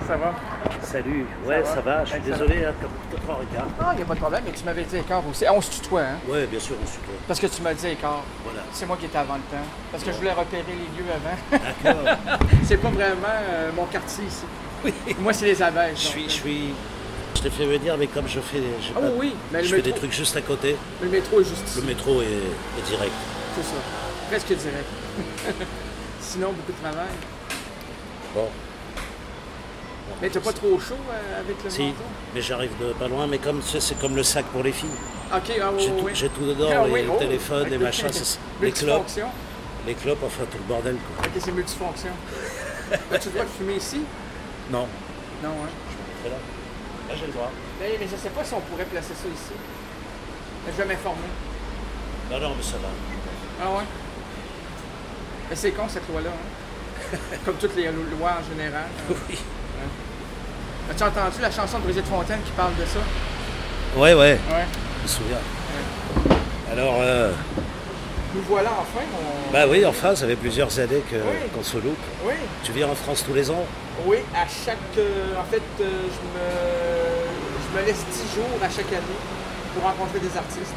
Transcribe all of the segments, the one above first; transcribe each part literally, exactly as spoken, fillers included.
Ça va? Salut, ouais, ça va, ça va. Je suis Ouais, désolé, hein, comme quatre heures quinze. Non, il n'y a pas de problème, mais tu m'avais dit écart aussi. On se tutoie, hein? Ouais, bien sûr, on se tutoie. Parce que tu m'as dit écart. Voilà. C'est moi qui étais avant le temps. Parce que je voulais repérer les lieux avant. D'accord. C'est pas vraiment euh, mon quartier ici. Oui. Moi, c'est les abeilles. Je suis, je suis... Je t'ai fait venir, mais comme je fais, j'ai Ah pas- oui, mais le je fais métro- des trucs juste à côté, Le métro est juste ici. le métro est, est direct. C'est ça. Presque direct. Sinon, beaucoup de travail. Bon. Mais t'as pas trop chaud euh, avec le Si, manteau? mais j'arrive de pas loin, mais comme tu sais, c'est comme le sac pour les filles. Ok, ah oui, J'ai oui, tout, oui. j'ai tout dedans, Ah les oui, oh, téléphones, les ok. machins, c'est- les clopes, Multifonction. les clopes, enfin tout le bordel, quoi. Ok, c'est multifonction. As-tu le droit de fumer ici? Non, Non, hein? c'est là. Là, j'ai le droit. Mais, mais je sais pas si on pourrait placer ça ici. Mais je vais m'informer. Non, non, mais ça va. Ah ouais? Mais c'est con cette loi-là, hein? Comme toutes les lois en général. hein. Oui. As-tu entendu la chanson de Brigitte Fontaine qui parle de ça? Ouais, ouais, Ouais. je me souviens. Alors, euh, Nous voilà enfin. On... bah oui, enfin, ça fait plusieurs années que- Oui. qu'on se loupe. Oui, Tu viens en France tous les ans? oui, à chaque. euh, en fait, euh, je, me, je me laisse dix jours à chaque année pour rencontrer des artistes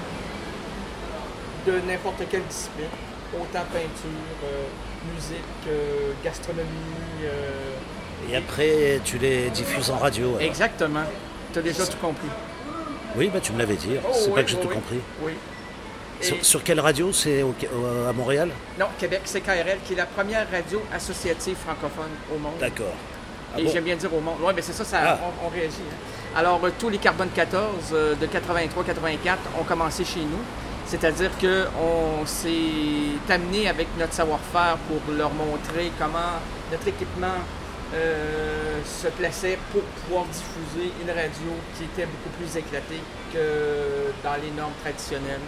de n'importe quelle discipline. Autant peinture, euh, musique, euh, gastronomie. euh, Et après, tu les diffuses en radio. alors. Exactement. Tu as déjà tout compris. Oui, bah tu me l'avais dit. Oh, c'est oui, pas que j'ai oui, tout oui. compris. Oui. Et- Sur, sur quelle radio? C'est au- au- à Montréal? Non, Québec, c'est K R L, qui est la première radio associative francophone au monde. D'accord. Ah Et bon? j'aime bien dire au monde. Oui, mais c'est ça, ça Ah. on, on réagit. hein. Alors, euh, tous les Carbone quatorze euh, de quatre-vingt-trois quatre-vingt-quatre ont commencé chez nous. C'est-à-dire qu'on s'est amené avec notre savoir-faire pour leur montrer comment notre équipement euh, se plaçait pour pouvoir diffuser une radio qui était beaucoup plus éclatée que dans les normes traditionnelles.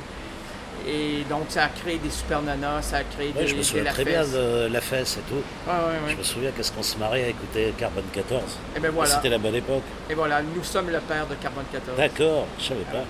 Et donc, ça a créé des super nanas, ça a créé Ouais, des, je me des souviens La très bien Fesse. de La Fesse et tout. Ouais, ouais, ouais. Je me souviens qu'est-ce qu'on se marrait à écouter Carbone quatorze. Et bien voilà. C'était la bonne époque. Et voilà, nous sommes le père de Carbone quatorze. D'accord, je savais pas.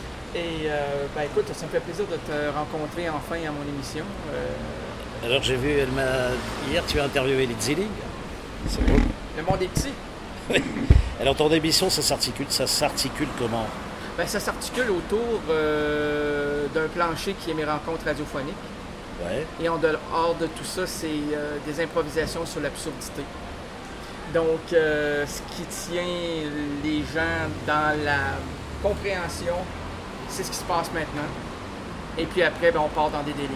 Et euh, ben écoute, ça me fait plaisir de te rencontrer enfin à mon émission. Euh, Alors j'ai vu, elle m'a... hier tu as interviewé Lyd Zilling. C'est beau. le monde est petit. Alors ton émission, ça s'articule, ça s'articule comment? Ben, ça s'articule autour euh, d'un plancher qui est mes rencontres radiophoniques. Ouais. Et en dehors de tout ça, c'est euh, des improvisations sur l'absurdité. Donc, euh, ce qui tient les gens dans la compréhension, c'est ce qui se passe maintenant. Et puis après, ben, on part dans des délires.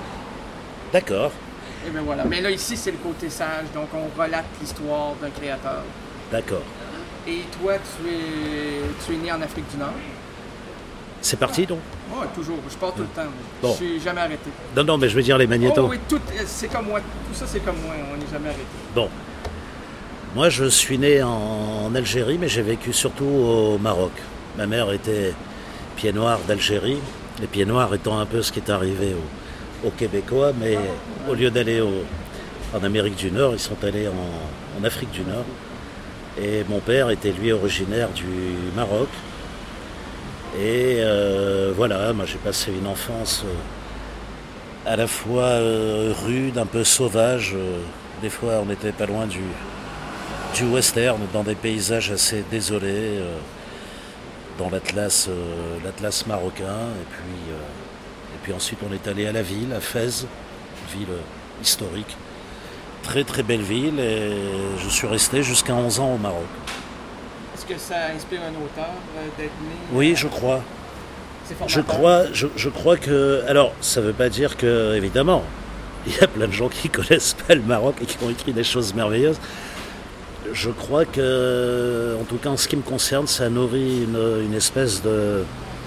D'accord, Et bien voilà. Mais là, ici, c'est le côté sage. Donc, on relate l'histoire d'un créateur. d'accord. Et toi, tu es, tu es né en Afrique du Nord. C'est parti donc? Oui, toujours. Je pars tout le temps. Bon. Je suis jamais arrêté. Non, non, mais je veux dire les magnétos. Oh oui, tout, c'est comme moi. Tout ça, c'est comme moi. On n'est jamais arrêté. Bon. Moi, je suis né en, en Algérie, mais j'ai vécu surtout au Maroc. Ma mère était pied noir d'Algérie, les pieds noirs étant un peu ce qui est arrivé aux, aux Québécois, mais au lieu d'aller au- en Amérique du Nord, ils sont allés en, en Afrique du Nord. Et mon père était lui originaire du Maroc. Et euh, voilà, moi j'ai passé une enfance euh, à la fois euh, rude, un peu sauvage. euh, des fois, on n'était pas loin du, du western, dans des paysages assez désolés, euh, dans l'Atlas, euh, l'Atlas marocain. Et puis, euh, et puis ensuite, on est allé à la ville, à Fès, une ville euh, historique. Très très belle ville, et je suis resté jusqu'à onze ans au Maroc. Est-ce que ça inspire un auteur euh, d'être né? Oui, je crois. C'est Je formateur? crois, je, je crois que... Alors, ça ne veut pas dire que, évidemment, il y a plein de gens qui ne connaissent pas le Maroc et qui ont écrit des choses merveilleuses. Je crois que, en tout cas en ce qui me concerne, ça nourrit une, une espèce de,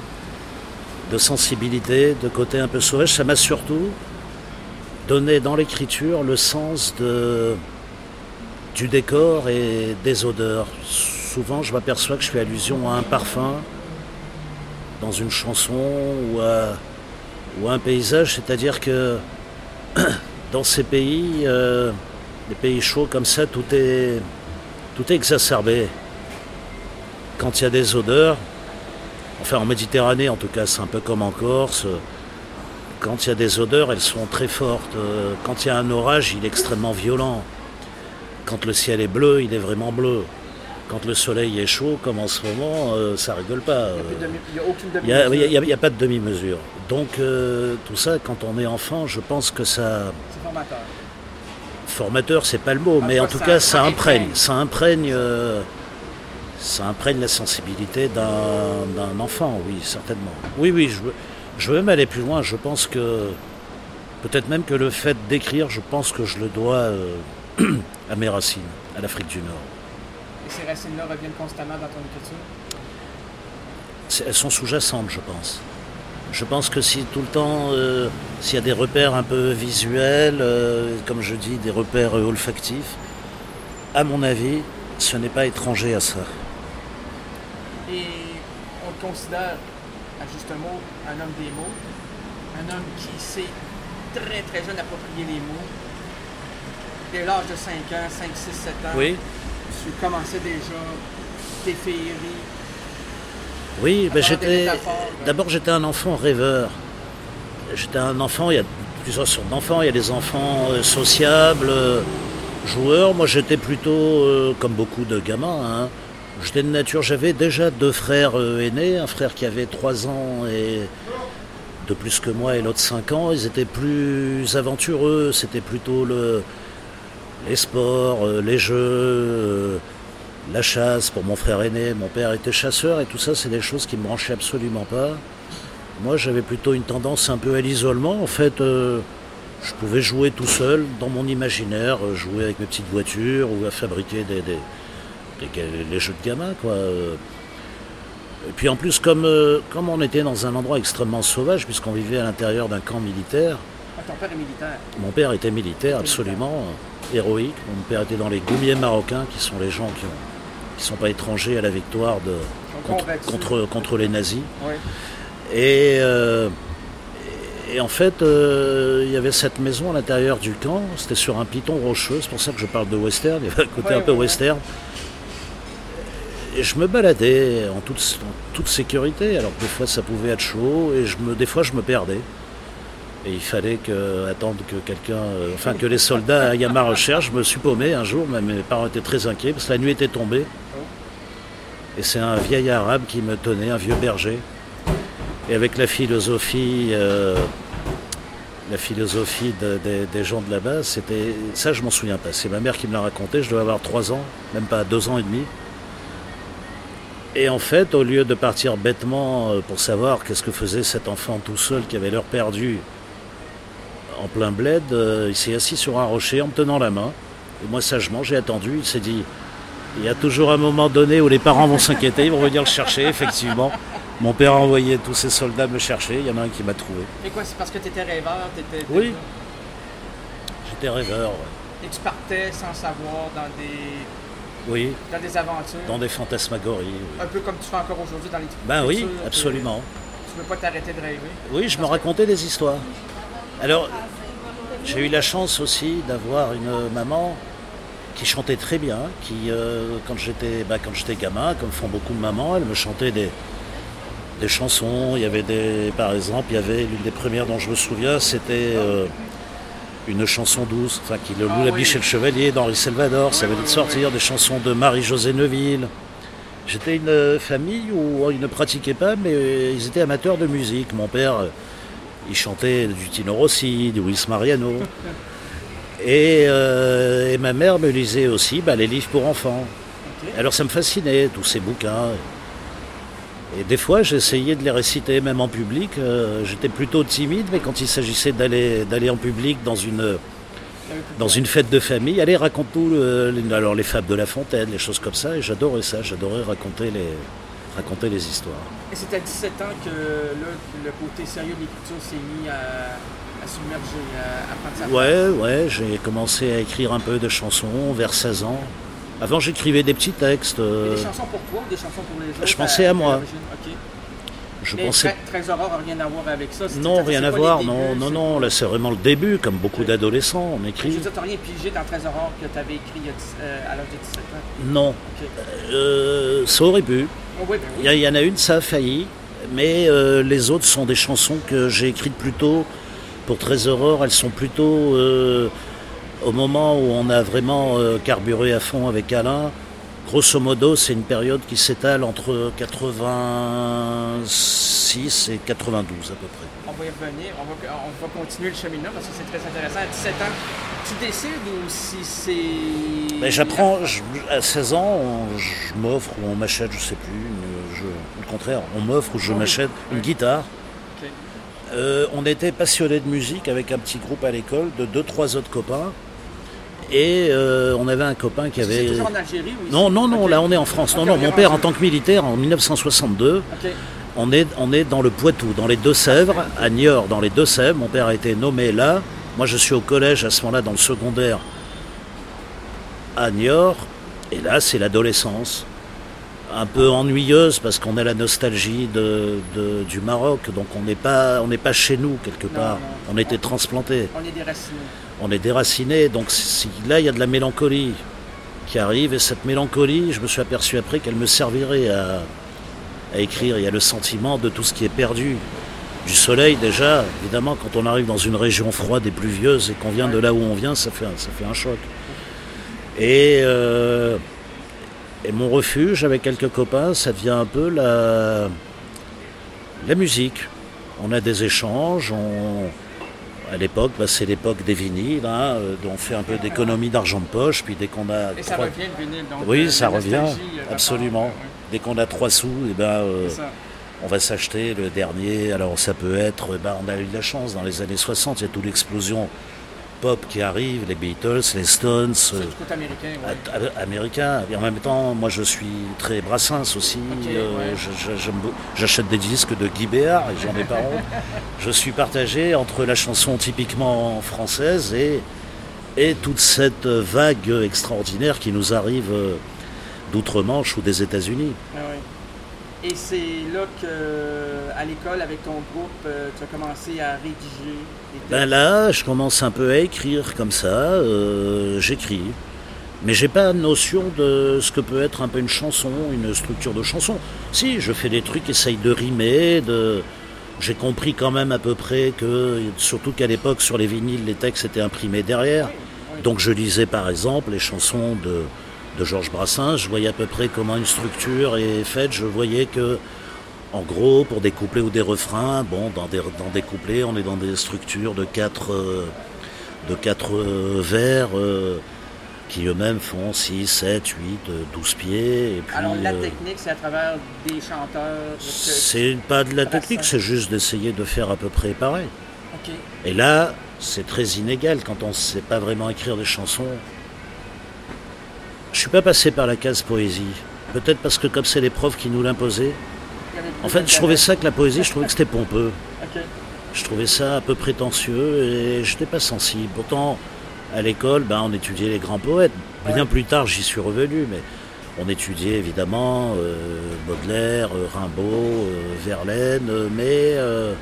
de sensibilité, de côté un peu sauvage. Ça m'a surtout donné dans l'écriture le sens de, du décor et des odeurs. Souvent, je m'aperçois que je fais allusion à un parfum dans une chanson ou à, ou à un paysage, c'est-à-dire que dans ces pays, euh, les pays chauds comme ça, tout est, tout est exacerbé. Quand il y a des odeurs, enfin en Méditerranée en tout cas, c'est un peu comme en Corse, quand il y a des odeurs, elles sont très fortes. Quand il y a un orage, il est extrêmement violent. quand le ciel est bleu, il est vraiment bleu. Quand le soleil est chaud, comme en ce moment, euh, ça rigole pas. Il n'y a, a aucune demi-mesure. Il n'y a, a, a pas de demi-mesure. Donc euh, tout ça, quand on est enfant, je pense que ça... C'est formateur. Formateur, c'est pas le mot, ah, mais en tout ça, cas, ça, ça imprègne. Ça imprègne, euh, ça imprègne la sensibilité d'un, d'un enfant, oui, certainement. Oui, oui, je veux, je veux même aller plus loin. Je pense que, peut-être même que le fait d'écrire, je pense que je le dois euh, à mes racines, à l'Afrique du Nord. Et ces racines-là reviennent constamment dans ton écriture? Elles sont sous-jacentes, je pense. Je pense que si tout le temps, euh, s'il y a des repères un peu visuels, euh, comme je dis, des repères euh, olfactifs, à mon avis, ce n'est pas étranger à ça. Et on te considère, à juste un mot, un homme des mots, un homme qui sait très très jeune approprier les mots. Dès l'âge de cinq ans, cinq, six, sept ans, oui. Tu commençais déjà tes féeries. Oui, ben j'étais. D'abord, j'étais un enfant rêveur. J'étais un enfant, il y a plusieurs sortes d'enfants. Il y a des enfants euh, sociables, euh, joueurs. Moi, j'étais plutôt, euh, comme beaucoup de gamins, hein, j'étais de nature. J'avais déjà deux frères euh, aînés, un frère qui avait trois ans et de plus que moi et l'autre cinq ans. Ils étaient plus aventureux. C'était plutôt le, les sports, euh, les jeux. Euh, La chasse pour mon frère aîné, mon père était chasseur et tout ça, c'est des choses qui ne me branchaient absolument pas. Moi, j'avais plutôt une tendance un peu à l'isolement. En fait, euh, je pouvais jouer tout seul dans mon imaginaire, jouer avec mes petites voitures ou à fabriquer des, des, des, les jeux de gamins, quoi. Et puis en plus, comme, euh, comme on était dans un endroit extrêmement sauvage, puisqu'on vivait à l'intérieur d'un camp militaire. Ah, ton père est militaire? Mon père était militaire, absolument, euh, héroïque. Mon père était dans les goumiers marocains, qui sont les gens qui ont qui ne sont pas étrangers à la victoire de, contre, contre, contre les nazis. Oui. Et, euh, et en fait, euh, il y avait cette maison à l'intérieur du camp, c'était sur un piton rocheux, c'est pour ça que je parle de western, il y avait un côté oui, un peu oui, western. Et je me baladais en toute, en toute sécurité, alors que des fois ça pouvait être chaud, et je me, des fois je me perdais. Et il fallait que, attendre que quelqu'un, euh, enfin que les soldats aillent à ma recherche. Je me suis paumé un jour, mes parents étaient très inquiets parce que la nuit était tombée. Et c'est un vieil arabe qui me tenait, un vieux berger. Et avec la philosophie, euh, la philosophie de, de, des gens de là-bas, c'était ça, je m'en souviens pas. C'est ma mère qui me l'a raconté. Je devais avoir trois ans, même pas deux ans et demi. Et en fait, au lieu de partir bêtement pour savoir qu'est-ce que faisait cet enfant tout seul qui avait l'heure perdue en plein bled, euh, il s'est assis sur un rocher en me tenant la main. Et moi, sagement, j'ai attendu. Il s'est dit, il y a toujours un moment donné où les parents vont s'inquiéter, ils vont venir le chercher, effectivement. Mon père a envoyé tous ses soldats me chercher. Il y en a un qui m'a trouvé. Et quoi, c'est parce que tu étais rêveur? T'étais, t'étais... Oui, j'étais rêveur. Ouais. Et tu partais sans savoir dans des... Oui. Dans des aventures. Dans des fantasmagories. Oui. Un peu comme tu fais encore aujourd'hui dans les trucs. Ben oui, absolument. Tu ne veux pas t'arrêter de rêver. Oui, je me racontais des histoires. Alors, j'ai eu la chance aussi d'avoir une maman qui chantait très bien, qui, euh, quand j'étais bah, quand j'étais gamin, comme font beaucoup de mamans, elle me chantait des, des chansons. Il y avait des, par exemple, il y avait l'une des premières dont je me souviens, c'était... Euh, une chanson douce, enfin qui le loup, ah, la biche oui. et le chevalier d'Henri Salvador, oui, ça venait oui, de sortir, oui. Des chansons de Marie-Josée Neuville. J'étais une famille où ils ne pratiquaient pas, mais ils étaient amateurs de musique. Mon père, il chantait du Tino Rossi, du Luis Mariano. Et, euh, et ma mère me lisait aussi bah, les livres pour enfants. Okay. Alors ça me fascinait, tous ces bouquins. Et des fois, j'essayais de les réciter, même en public. Euh, j'étais plutôt timide, mais quand il s'agissait d'aller, d'aller en public dans une, dans une fête de famille, allez, raconte-nous euh, alors les fables de La Fontaine, les choses comme ça. Et j'adorais ça, j'adorais raconter les, raconter les histoires. Et c'est à dix-sept ans que là, le côté sérieux de l'écriture s'est mis à, à submerger, à, à prendre sa place? Ouais, ouais, j'ai commencé à écrire un peu de chansons vers seize ans. Avant, j'écrivais des petits textes. Euh... Des chansons pour toi ou des chansons pour les autres? Je pensais à, à moi. Okay. Je Mais pensais... Trésor n'a rien à voir avec ça? Non, rien à voir. Non, non, non. Là, c'est vraiment le début, comme beaucoup okay. d'adolescents, on écrit. Je veux dire, tu n'as rien pigé dans Trésor que tu avais écrit euh, à l'âge de dix-sept ans? Non. Okay. Euh, ça aurait pu. Oh, oui, ben oui. Il y, y en a une, ça a failli. Mais euh, les autres sont des chansons que j'ai écrites plus tôt. Pour Trésor, elles sont plutôt... Euh, au moment où on a vraiment euh, carburé à fond avec Alain, grosso modo, c'est une période qui s'étale entre quatre-vingt-six et quatre-vingt-douze à peu près. On va y revenir, on va, on va continuer le cheminement parce que c'est très intéressant. À dix-sept ans, tu décides ou si c'est... Ben, j'apprends, je, à seize ans, on, je m'offre ou on m'achète, je sais plus, une, je, le contraire, on m'offre ou je oui. m'achète une oui. guitare. Okay. Euh, on était passionnés de musique avec un petit groupe à l'école de deux, trois autres copains. Et euh, on avait un copain qui avait... C'est toujours en Algérie ou ici? Non, non, non, okay. Là on est en France. Okay, non, non, mon père en tant que militaire en dix-neuf cent soixante-deux, okay. on, est, on est dans le Poitou, dans les Deux-Sèvres, à Niort, dans les Deux-Sèvres. Mon père a été nommé là. Moi je suis au collège à ce moment-là, dans le secondaire, à Niort. Et là c'est l'adolescence. Un peu ennuyeuse parce qu'on a la nostalgie de, de, du Maroc. Donc on n'est pas, on n'est pas chez nous quelque part. Non, non. On était transplantés. On est déracinés. On est déracinés, donc si, là il y a de la mélancolie qui arrive, et cette mélancolie, je me suis aperçu après qu'elle me servirait à, à écrire. Il y a le sentiment de tout ce qui est perdu, du soleil déjà, évidemment quand on arrive dans une région froide et pluvieuse et qu'on vient de là où on vient, ça fait un, ça fait un choc. Et, euh, et mon refuge avec quelques copains, ça devient un peu la, la musique. On a des échanges, on... À l'époque, bah, c'est l'époque des vinyles, hein, euh, on fait un peu d'économie d'argent de poche, puis dès qu'on a... Et ça trois... revient le vinyle, donc... Oui, ça revient, euh, absolument. Oui. Dès qu'on a trois sous, eh ben, euh, on va s'acheter le dernier. Alors ça peut être, eh ben, on a eu de la chance, dans les années soixante, il y a toute l'explosion pop qui arrive, les Beatles, les Stones... C'est du côté américain, oui. Américain, et en même temps, moi je suis très Brassens aussi, okay, euh, ouais. je, je, j'achète des disques de Guy Béard, et j'en ai pas honte. Je suis partagé entre la chanson typiquement française et, et toute cette vague extraordinaire qui nous arrive d'outre-Manche ou des États-Unis. Ah oui. Et c'est là qu'à l'école, avec ton groupe, tu as commencé à rédiger des textes? Ben là, je commence un peu à écrire comme ça, euh, j'écris. Mais j'ai pas notion de ce que peut être un peu une chanson, une structure de chanson. Si, je fais des trucs, essaye de rimer, de... J'ai compris quand même à peu près que, surtout qu'à l'époque, sur les vinyles, les textes étaient imprimés derrière. Oui, oui. Donc je lisais par exemple les chansons de... de Georges Brassens, je voyais à peu près comment une structure est faite, je voyais que, en gros, pour des couplets ou des refrains, bon, dans des, dans des couplets, on est dans des structures de quatre, euh, de quatre euh, vers, euh, qui eux-mêmes font six, sept, huit, douze pieds. Et puis, alors la euh, technique, c'est à travers des chanteurs? C'est pas de la technique, c'est juste d'essayer de faire à peu près pareil. Okay. Et là, c'est très inégal, quand on ne sait pas vraiment écrire des chansons. Je suis pas passé par la case poésie. Peut-être parce que comme c'est les profs qui nous l'imposaient. En fait, je trouvais ça que la poésie, je trouvais que c'était pompeux. Okay. Je trouvais ça un peu prétentieux et je n'étais pas sensible. Pourtant, à l'école, ben, on étudiait les grands poètes. Bien ouais. Plus tard, j'y suis revenu, mais on étudiait évidemment euh, Baudelaire, euh, Rimbaud, euh, Verlaine, euh, mais euh,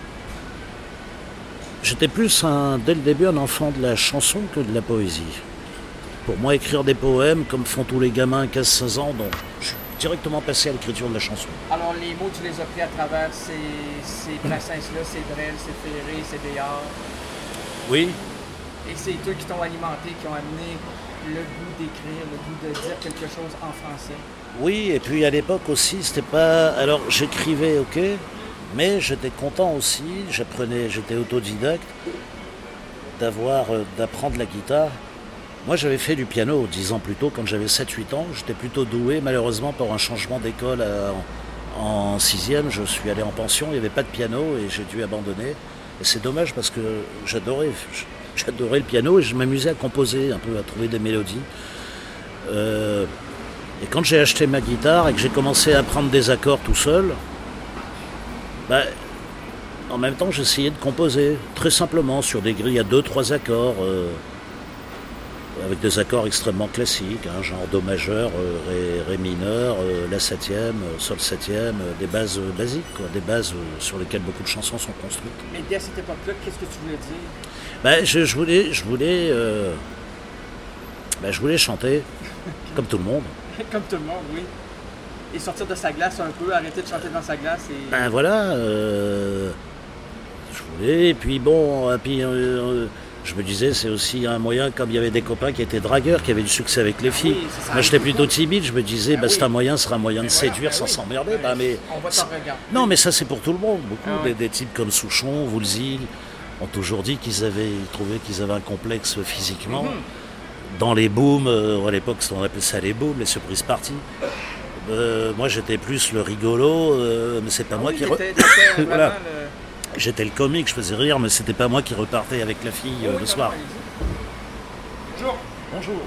j'étais plus, un, dès le début, un enfant de la chanson que de la poésie. Pour moi, écrire des poèmes, comme font tous les gamins à quinze seize ans, donc je suis directement passé à l'écriture de la chanson. Alors, les mots, tu les as pris à travers ces, ces Brassens-là, ces Brel, ces Ferré, ces Béard? Oui. Et c'est eux qui t'ont alimenté, qui ont amené le goût d'écrire, le goût de dire quelque chose en français? Oui, et puis à l'époque aussi, c'était pas... Alors, j'écrivais, ok, mais j'étais content aussi, j'apprenais, j'étais autodidacte, d'avoir, d'apprendre la guitare. Moi, j'avais fait du piano dix ans plus tôt, quand j'avais sept huit ans. J'étais plutôt doué. Malheureusement, par un changement d'école à, en sixième, je suis allé en pension. Il n'y avait pas de piano et j'ai dû abandonner. Et c'est dommage parce que j'adorais, j'adorais le piano et je m'amusais à composer, un peu à trouver des mélodies. Euh, et quand j'ai acheté ma guitare et que j'ai commencé à prendre des accords tout seul, bah, en même temps, j'essayais de composer, très simplement, sur des grilles à deux trois accords. Euh, avec des accords extrêmement classiques, hein, genre Do majeur, euh, Ré, Ré mineur, euh, La septième, euh, Sol septième, euh, des bases euh, basiques, quoi, des bases euh, sur lesquelles beaucoup de chansons sont construites. Mais dès cette époque-là, qu'est-ce que tu voulais dire? Ben, je, je voulais, je voulais, euh, ben, je voulais chanter, comme tout le monde. Comme tout le monde, oui. Et sortir de sa glace un peu, arrêter de chanter dans sa glace et... Ben voilà, euh, je voulais, et puis bon, et puis... Euh, Je me disais, c'est aussi un moyen, comme il y avait des copains qui étaient dragueurs, qui avaient du succès avec les filles. Oui, c'est ça. Moi, j'étais plutôt timide, je me disais, Ah bah, oui. c'est un moyen, ce sera un moyen de Mais voilà, séduire ben sans oui. s'emmerder. Ben, Bah, mais on va t'en regarder. non, mais ça, c'est pour tout le monde. Beaucoup Ah des, ouais. des types comme Souchon, Woolsey, ont toujours dit qu'ils avaient ils trouvaient qu'ils avaient un complexe physiquement. Mhm. Dans les booms, euh, à l'époque, on appelait ça les booms, les surprises parties. Euh, moi, j'étais plus le rigolo, euh, mais c'est pas Ah moi oui, qui... re- t'étais- t'étais Voilà. vraiment le- J'étais le comique, je faisais rire, mais c'était pas moi qui repartais avec la fille euh, Oui, le soir. allez-y. Bonjour. Bonjour.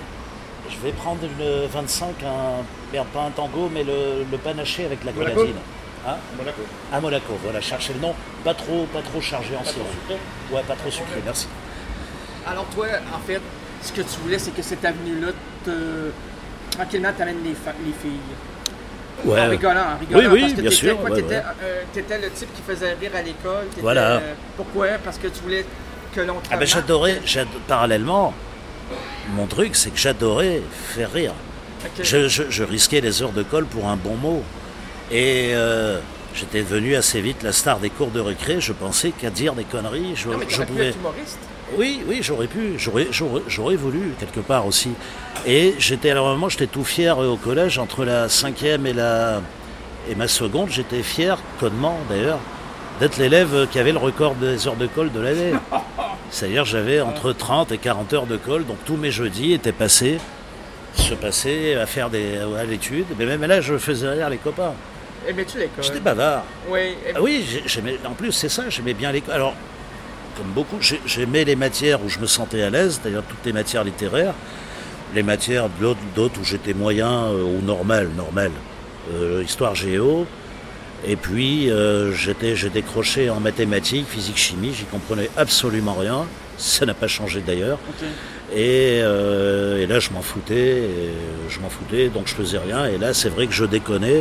Je vais prendre le vingt-cinq, un, merde, pas un tango, mais le, le panaché avec la Monaco. grenadine. Hein Monaco. À Monaco, voilà, cherchez le nom. Pas trop, pas trop chargé en sirop. Ouais, pas trop sucré, merci. Alors toi, en fait, ce que tu voulais, c'est que cette avenue-là, te... tranquillement, t'amène les, fa- les filles. Ouais. En rigolant, en rigolant. Oui, oui, parce que bien t'étais sûr, quoi, ouais, t'étais, ouais. euh, t'étais le type qui faisait rire à l'école. t'étais, Voilà. euh, pourquoi? Parce que tu voulais que l'on te Ah ben remarque. j'adorais, j'ado- parallèlement, mon truc c'est que j'adorais faire rire. Ok. Je, je- je risquais les heures de colle pour un bon mot. Et euh, j'étais devenu assez vite la star des cours de récré. Je pensais qu'à dire des conneries, je, Non, mais je t'aurais pu pouvais... être humoriste. Oui, oui, j'aurais pu, j'aurais, j'aurais, j'aurais voulu quelque part aussi. Et j'étais à un moment, j'étais tout fier euh, au collège, entre la cinquième et la et ma seconde, j'étais fier, connement d'ailleurs, d'être l'élève euh, qui avait le record des heures de colle de l'année. C'est-à-dire j'avais entre trente et quarante heures de colle, donc tous mes jeudis étaient passés, se passaient à faire des à l'étude. Mais même là, je faisais rire les copains. Aimais-tu l'école? J'étais bavard. Oui. Ah oui, j'ai- j'aimais, en plus c'est ça, j'aimais bien l'école. Alors, comme beaucoup, j'ai- j'aimais les matières où je me sentais à l'aise, d'ailleurs toutes les matières littéraires, les matières d'autres d'autres où j'étais moyen euh, ou normal, normal, Euh, histoire géo, et puis euh, j'étais, j'ai décroché en mathématiques, physique, chimie, j'y comprenais absolument rien, ça n'a pas changé d'ailleurs, Ok. et, euh, et là je m'en foutais, et je m'en foutais, donc je faisais rien, et là c'est vrai que je déconnais.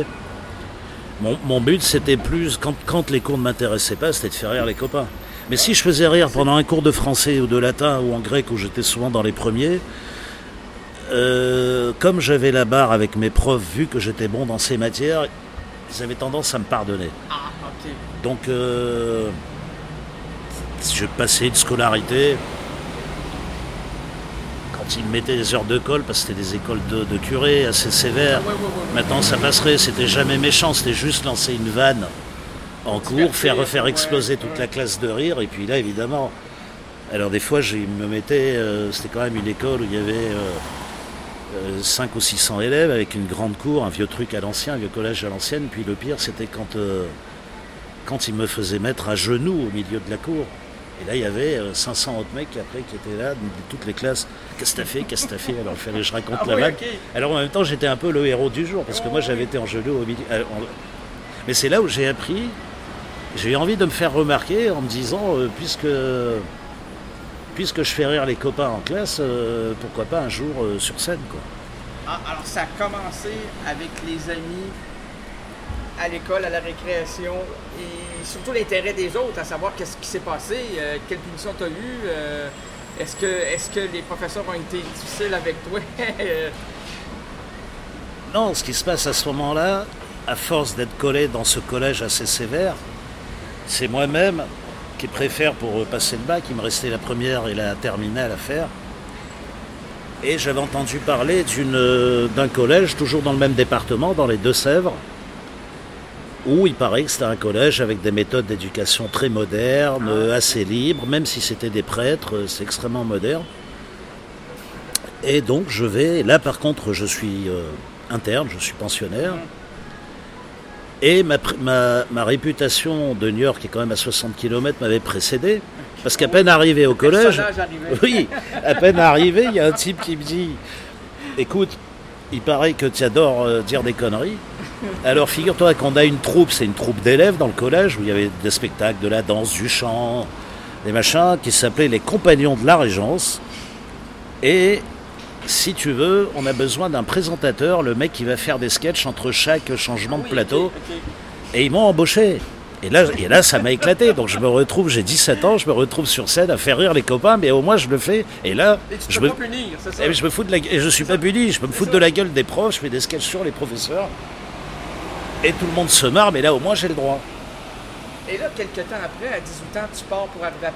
Mon, mon but, c'était plus, quand, quand les cours ne m'intéressaient pas, c'était de faire rire les copains. Mais si je faisais rire pendant un cours de français ou de latin ou en grec où j'étais souvent dans les premiers, euh, comme j'avais la barre avec mes profs, vu que j'étais bon dans ces matières, ils avaient tendance à me pardonner. Ah, ok. Donc, euh, je passais une scolarité. Quand ils me mettaient des heures de colle, parce que c'était des écoles de, de curés assez sévères, Ouais, ouais, ouais, ouais. maintenant ça passerait, c'était jamais méchant, c'était juste lancer une vanne en cours, faire, faire ouais, exploser toute ouais. la classe de rire, et puis là évidemment. Alors des fois, je me mettais, euh, c'était quand même une école où il y avait euh, euh, cinq ou six cents élèves avec une grande cour, un vieux truc à l'ancien, un vieux collège à l'ancienne, puis le pire c'était quand, euh, quand ils me faisaient mettre à genoux au milieu de la cour. Et là, il y avait euh, cinq cents autres mecs après qui étaient là, de toutes les classes. Qu'est-ce que t'as fait? Qu'est-ce que t'as fait? Alors il fallait que je raconte Ah la oui, vanne. ok. Alors en même temps, j'étais un peu le héros du jour, parce que moi j'avais été en genoux au milieu. euh, en- Mais c'est là où j'ai appris, j'ai eu envie de me faire remarquer en me disant, euh, puisque, puisque je fais rire les copains en classe, euh, pourquoi pas un jour euh, sur scène, quoi. Ah, alors, ça a commencé avec les amis à l'école, à la récréation, et surtout l'intérêt des autres, à savoir qu'est-ce qui s'est passé, euh, quelle punition tu as eue, euh, est-ce que, est-ce que les professeurs ont été difficiles avec toi? Non, ce qui se passe à ce moment-là, à force d'être collé dans ce collège assez sévère, c'est moi-même qui préfère pour passer le bac, il me restait la première et la terminale à faire. Et j'avais entendu parler d'une, d'un collège, toujours dans le même département, dans les Deux-Sèvres, où il paraît que c'était un collège avec des méthodes d'éducation très modernes, assez libres, même si c'était des prêtres, c'est extrêmement moderne. Et donc je vais, là par contre je suis euh, interne, je suis pensionnaire, et ma, pr- ma, ma réputation de New York, qui est quand même à soixante kilomètres, m'avait précédé, parce qu'à peine arrivé au collège, personnage arrivait. oui, à peine arrivé, il y a un type qui me dit, écoute, il paraît que tu adores euh, dire des conneries. Alors figure-toi qu'on a une troupe, c'est une troupe d'élèves dans le collège où il y avait des spectacles, de la danse, du chant, des machins qui s'appelaient les Compagnons de la Régence. Et si tu veux, on a besoin d'un présentateur, le mec qui va faire des sketchs entre chaque changement de Oui, plateau. ok, ok. Et ils m'ont embauché. Et là, et là, ça m'a éclaté. Donc je me retrouve, j'ai dix-sept ans, je me retrouve sur scène à faire rire les copains, mais au moins je le fais. Et là, Et tu te je fais me, pas punir, c'est ça? et je me fous de la, et je suis pas puni, je peux me foutre de la gueule des profs, je fais des sketchs sur les professeurs. Et tout le monde se marre, mais là au moins j'ai le droit. Et là, quelques temps après, à dix-huit ans, tu pars pour arriver à Paris.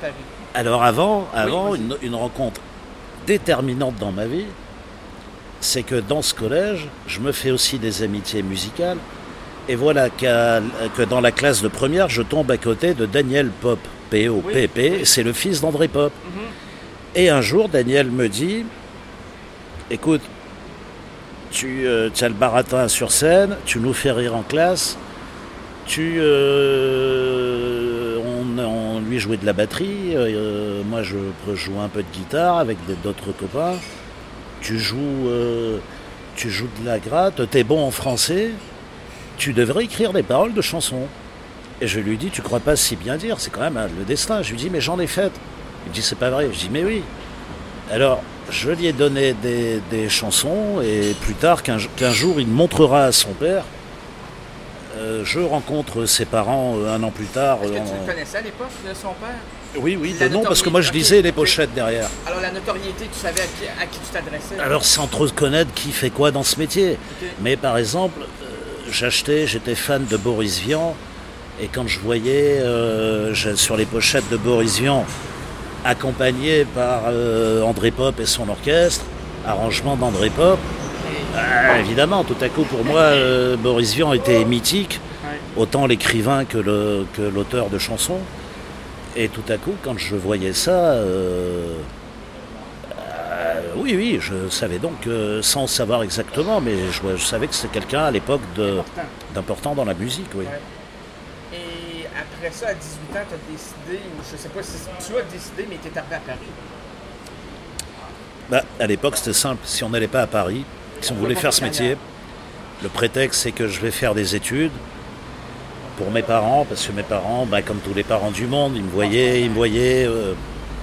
Alors avant, avant Oui, une, une rencontre déterminante dans ma vie, c'est que dans ce collège, je me fais aussi des amitiés musicales. Et voilà qu'à- que dans la classe de première, je tombe à côté de Daniel Pop, P O P P, Oui. c'est le fils d'André Pop. Mhm. Et un jour, Daniel me dit, écoute, tu, euh, tu as le baratin sur scène, tu nous fais rire en classe, tu, euh, on, on lui jouait de la batterie, euh, moi je joue un peu de guitare avec des- d'autres copains, tu joues, euh, tu joues de la gratte, t'es bon en français, tu devrais écrire des paroles de chansons. Et je lui dis, tu crois pas si bien dire, c'est quand même hein, le destin. Je lui dis, mais j'en ai fait. Il me dit, c'est pas vrai. Je dis, mais oui. Alors, je lui ai donné des, des chansons et plus tard, qu'un, qu'un jour, il montrera à son père. Euh, je rencontre ses parents euh, un an plus tard. Est-ce que euh, tu en- le connaissais à l'époque, de son père? Oui, oui, La de nom, parce que moi je notoriété, lisais ok, les ok. pochettes derrière. Alors, la notoriété, tu savais à qui, à qui tu t'adressais? Alors, sans trop connaître qui fait quoi dans ce métier. Ok. Mais par exemple, euh, j'achetais, j'étais fan de Boris Vian. Et quand je voyais euh, je- sur les pochettes de Boris Vian, accompagné par euh, André Pop et son orchestre, arrangement d'André Pop, ah, évidemment, tout à coup, pour moi, euh, Boris Vian était mythique, Ouais. autant l'écrivain que, le, que l'auteur de chansons. Et tout à coup, quand je voyais ça, euh, euh, oui, oui, je savais donc, euh, sans savoir exactement, mais je, je savais que c'était quelqu'un à l'époque de, Important. d'important dans la musique, oui. Ouais. Et après ça, à dix-huit ans, tu as décidé, ou je sais pas si tu as décidé, mais tu es arrivé à Paris. Bah, à l'époque, c'était simple. Si on n'allait pas à Paris, si on voulait faire ce métier, le prétexte, c'est que je vais faire des études pour mes parents, parce que mes parents, bah, comme tous les parents du monde, ils me voyaient, ils me voyaient euh,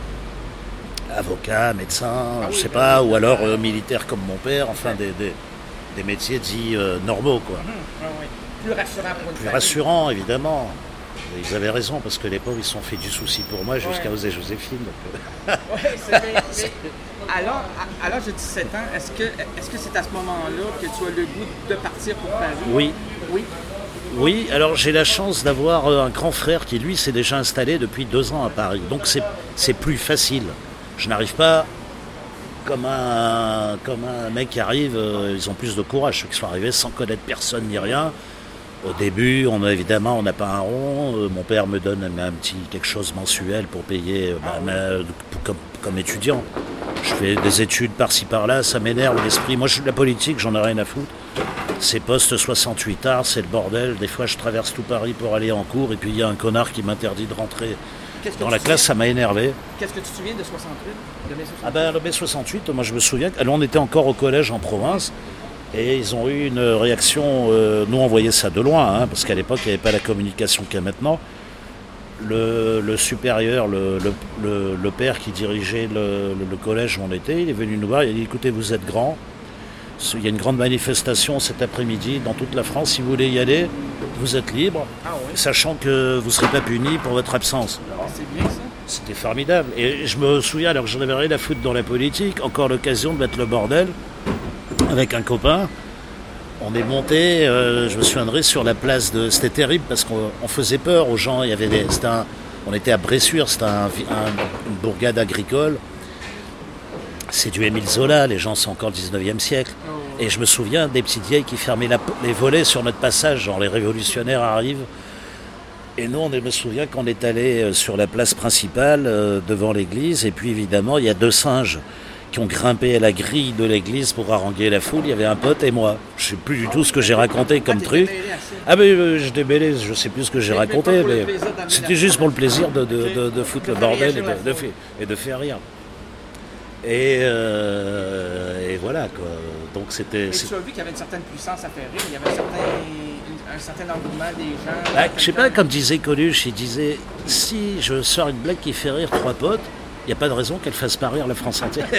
avocat, médecin, Ah je oui, sais ben pas, oui, ou ben, alors euh, euh, militaire comme mon père, enfin des, des, des métiers dits euh, normaux, quoi. Hum, ouais, ouais. Plus rassurant pour une Plus famille. rassurant, évidemment. Et ils avaient raison, parce que les pauvres, ils se sont fait du souci pour moi jusqu'à Ouais. oser Joséphine. donc, euh, Ouais, c'est vrai. Mais à l'âge- à- à l'âge de dix-sept ans, est-ce que est-ce que c'est à ce moment-là que tu as le goût de partir pour Paris? Oui, Oui. Oui, alors j'ai la chance d'avoir euh, un grand frère qui, lui, s'est déjà installé depuis deux ans à Paris. Donc c'est, c'est plus facile. Je n'arrive pas comme un, comme un mec qui arrive, euh, ils ont plus de courage, ceux qui sont arrivés sans connaître personne ni rien. Au début, on a, évidemment, on n'a pas un rond. Euh, mon père me donne un petit quelque chose mensuel pour payer euh, bah, ma- pour- comme, comme étudiant. Je fais des études par-ci par-là, ça m'énerve l'esprit. Moi, je suis de la politique, j'en ai rien à foutre. C'est poste soixante-huit art, c'est le bordel. Des fois, je traverse tout Paris pour aller en cours et puis il y a un connard qui m'interdit de rentrer Qu'est-ce que dans tu la te classe, souviens- ça m'a énervé. Qu'est-ce que tu te souviens de soixante-huit? De mai soixante-huit? Ah ben, le mai soixante-huit, moi je me souviens, alors on était encore au collège en province et ils ont eu une réaction, euh, nous on voyait ça de loin, hein, parce qu'à l'époque il n'y avait pas la communication qu'il y a maintenant. Le, le supérieur, le, le, le- le père qui dirigeait le, le- le collège où on était, il est venu nous voir, il a dit écoutez, vous êtes grands, il y a une grande manifestation cet après-midi dans toute la France, si vous voulez y aller, vous êtes libre, Ah oui, sachant que vous ne serez pas punis pour votre absence. c'est bien ça. C'était formidable. Et je me souviens, alors que j'en avais rien à foutre dans la politique, encore l'occasion de mettre le bordel avec un copain. On est monté, euh, je me souviendrai, sur la place de... C'était terrible parce qu'on on faisait peur aux gens. Il y avait des... c'était un- On était à Bressuire, c'était un- un- une bourgade agricole. C'est du Émile Zola, les gens sont encore le dix-neuvième siècle. Oh. Et je me souviens des petites vieilles qui fermaient la- les volets sur notre passage, genre les révolutionnaires arrivent. Et nous, on est- me souviens qu'on est allé euh, sur la place principale, euh, devant l'église, et puis évidemment, il y a deux singes qui ont grimpé à la grille de l'église pour haranguer la foule. Il y avait un pote et moi. Je sais plus du tout ce que j'ai raconté comme Ah, t'étais truc. mêlé à ça. Ah mais euh, je démêlais, je sais plus ce que j'ai Mais- mais raconté, pas pour le mais plaisir d'amener la c'était juste pour le plaisir de, de, Ok. de- de foutre De le faire bordel et réagir de, la de foule. fa- et de faire rire. Et, euh, et voilà quoi. Donc c'était... Mais c'est- tu as vu qu'il y avait une certaine puissance à faire rire, il y avait un certain, un certain engouement des gens. Bah, je sais pas, Certains- comme disait Coluche, il disait si je sors une blague qui fait rire trois potes, il n'y a pas de raison qu'elle fasse pas rire la France entière.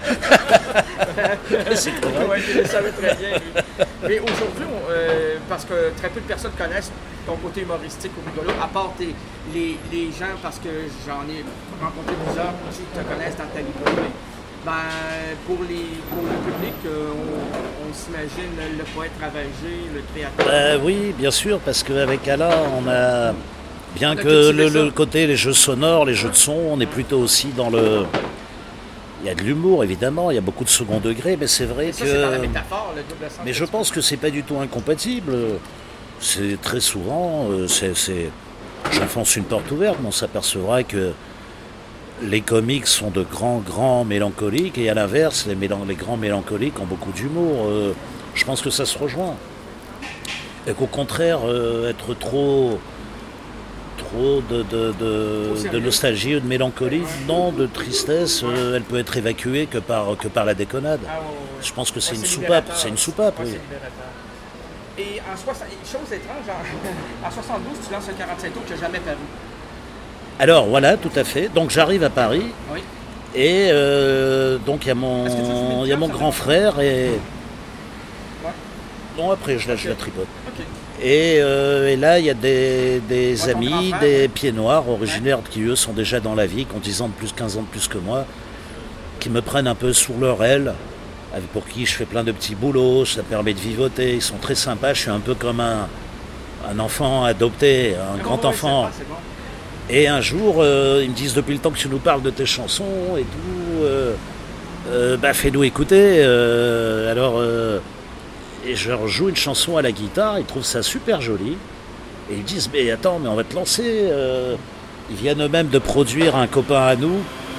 C'est trop vrai. Ouais, je le savais très bien. lui. Mais aujourd'hui, on, euh, parce que très peu de personnes connaissent ton côté humoristique ou rigolo, à part tes- les, les gens, parce que j'en ai rencontré plusieurs qui te connaissent dans ta vie privée. Ben, pour, les, pour le public, euh, on, on s'imagine le poète ravagé, le créateur. Euh, oui, bien sûr, parce qu'avec Alain, on a, Bien On a que cultivé le, ça. le côté, les jeux sonores, les jeux de son, on est plutôt aussi dans le... Il y a de l'humour, évidemment, il y a beaucoup de second degré, mais c'est vrai Et ça, c'est dans la que... métaphore, le double sens. Mais que je tu pense que c'est pas du tout incompatible. C'est très souvent, euh, c'est, c'est... j'enfonce une porte ouverte, mais on s'apercevra que les comiques sont de grands, grands mélancoliques, et à l'inverse, les, mélan- les grands mélancoliques ont beaucoup d'humour. Euh, je pense que ça se rejoint. Et qu'au contraire, euh, être trop... trop de, de, de, de nostalgie ou de mélancolie, non, de tristesse, euh, elle peut être évacuée que par, que par la déconnade. Ah, ouais, ouais, ouais. Je pense que c'est Ouais, une c'est soupape, libérateur. c'est une soupape, Ouais, oui. c'est libérateur. Et en soixante... chose étrange, en, en soixante-douze, tu lances un quarante-cinq tours qui n'a jamais paru. Alors voilà, tout à fait. Donc j'arrive à Paris Oui. et euh, donc il y a Est-ce que tu veux fumer mon, une il y a clope, mon ça grand va? frère et... Ouais. Non, après je la, je la tripote. OK. Et, euh, et là, il y a des, des Ouais, ton amis, grand frère, des ouais. pieds noirs originaires qui eux sont déjà dans la vie, qui ont dix ans de plus, quinze ans de plus que moi, qui me prennent un peu sur leur aile, avec- pour qui je fais plein de petits boulots, ça permet de vivoter, ils sont très sympas, je suis un peu comme un, un enfant adopté, un Ah, grand ouais, enfant. c'est bon, c'est bon. Et un jour, euh, ils me disent depuis le temps que tu nous parles de tes chansons et tout, euh, euh, bah fais-nous écouter. Euh, alors, euh, et je leur joue une chanson à la guitare, ils trouvent ça super joli. Et ils disent, mais attends, mais on va te lancer. euh. Ils viennent eux-mêmes de produire un copain à nous.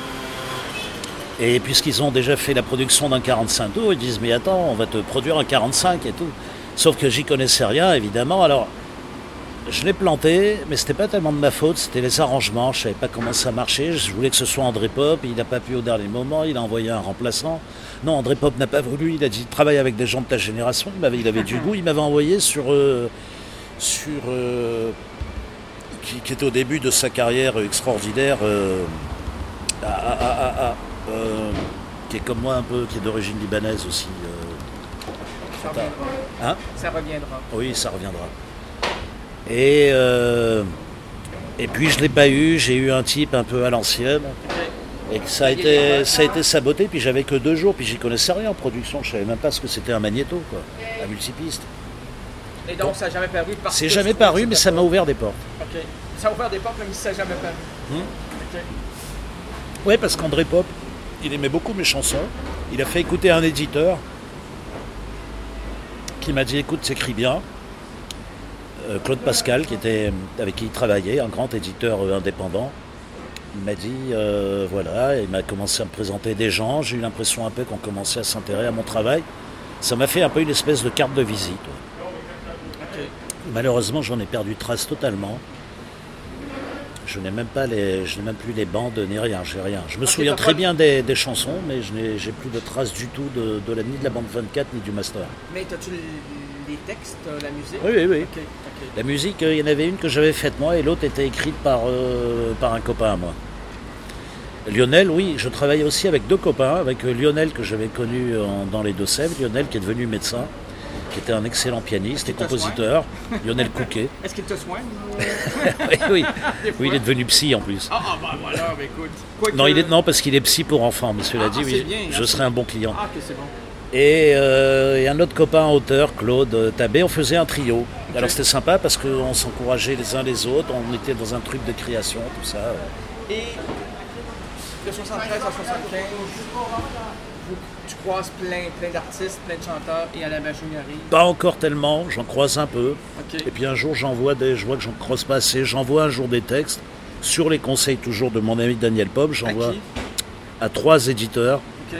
Et puisqu'ils ont déjà fait la production d'un quarante-cinq tours, ils disent, mais attends, on va te produire un quarante-cinq et tout. Sauf que j'y connaissais rien, évidemment. Alors, je l'ai planté, mais c'était pas tellement de ma faute, c'était les arrangements, je savais pas comment ça marchait, je voulais que ce soit André Pop, il n'a pas pu au dernier moment, il a envoyé un remplaçant. Non, André Pop n'a pas voulu, il a dit travaille avec des gens de ta génération, il avait, il avait du goût, il m'avait envoyé sur... euh, sur euh, qui, qui était au début de sa carrière extraordinaire, euh, ah, ah, ah, ah, ah, euh, qui est comme moi un peu, qui est d'origine libanaise aussi. euh, Ça reviendra. Hein Ça reviendra. Oui, ça reviendra. Et, euh, et puis je ne l'ai pas eu, j'ai eu un type un peu à l'ancienne, OK. et que ça a été, ça a été saboté, puis j'avais que deux jours, puis j'y connaissais rien en production, je savais même pas ce que c'était un magnéto, quoi, un multipiste. Et donc, ça n'a jamais paru parce C'est que jamais tu trouvais paru, que mais c'était ça m'a pas- ouvert des portes. OK. Ça a ouvert des portes, même si ça n'a jamais paru. Hmm. OK. Ouais, parce qu'André Pop, il aimait beaucoup mes chansons, il a fait écouter un éditeur qui m'a dit écoute, t'écris bien. Euh, Claude Pascal, qui était, avec qui il travaillait, un grand éditeur euh, indépendant. Il m'a dit, euh, voilà, il m'a commencé à me présenter des gens, j'ai eu l'impression un peu qu'on commençait à s'intéresser à mon travail. Ça m'a fait un peu une espèce de carte de visite. OK. Malheureusement, j'en ai perdu trace totalement. Je n'ai même pas les, je n'ai même plus les bandes ni rien, j'ai rien. Je me Ok, souviens t'as très pas- bien des, des chansons, mais je n'ai j'ai plus de traces du tout de, de la, ni de la bande vingt-quatre ni du master. Mais as-tu l- les textes, euh, la musique? Oui, oui, oui. OK. OK. La musique, euh, il y en avait une que j'avais faite moi et l'autre était écrite par, euh, par un copain à moi. Lionel, oui, je travaillais aussi avec deux copains, avec euh, Lionel que j'avais connu en- dans les Deux-Sèvres, Lionel qui est devenu médecin, qui était un excellent pianiste et Qui te compositeur, Lionel Couquet. Est-ce qu'il te soigne? ou- oui, oui. Des Oui, il est fois. devenu psy en plus. Ah, ah, bah voilà, mais écoute. Quoi Non, que- il est, non, parce qu'il est psy pour enfants, mais cela Ah, dit, ah, oui, c'est bien, je ah, serai c'est- un bon client. Ah, ok, c'est bon. Et, euh, et un autre copain auteur, Claude euh, Tabé, on faisait un trio. Alors c'était sympa parce qu'on s'encourageait les uns les autres, on était dans un truc de création, tout ça. Et de soixante-treize à soixante-quinze, vous- tu croises plein, plein d'artistes, plein de chanteurs, et à la machinerie. Pas encore tellement, j'en croise un peu. OK. Et puis un jour, j'envoie des, je vois que j'en croise pas assez, j'envoie un jour des textes sur les conseils toujours de mon ami Daniel Pop, À j'envoie qui? à trois éditeurs. OK.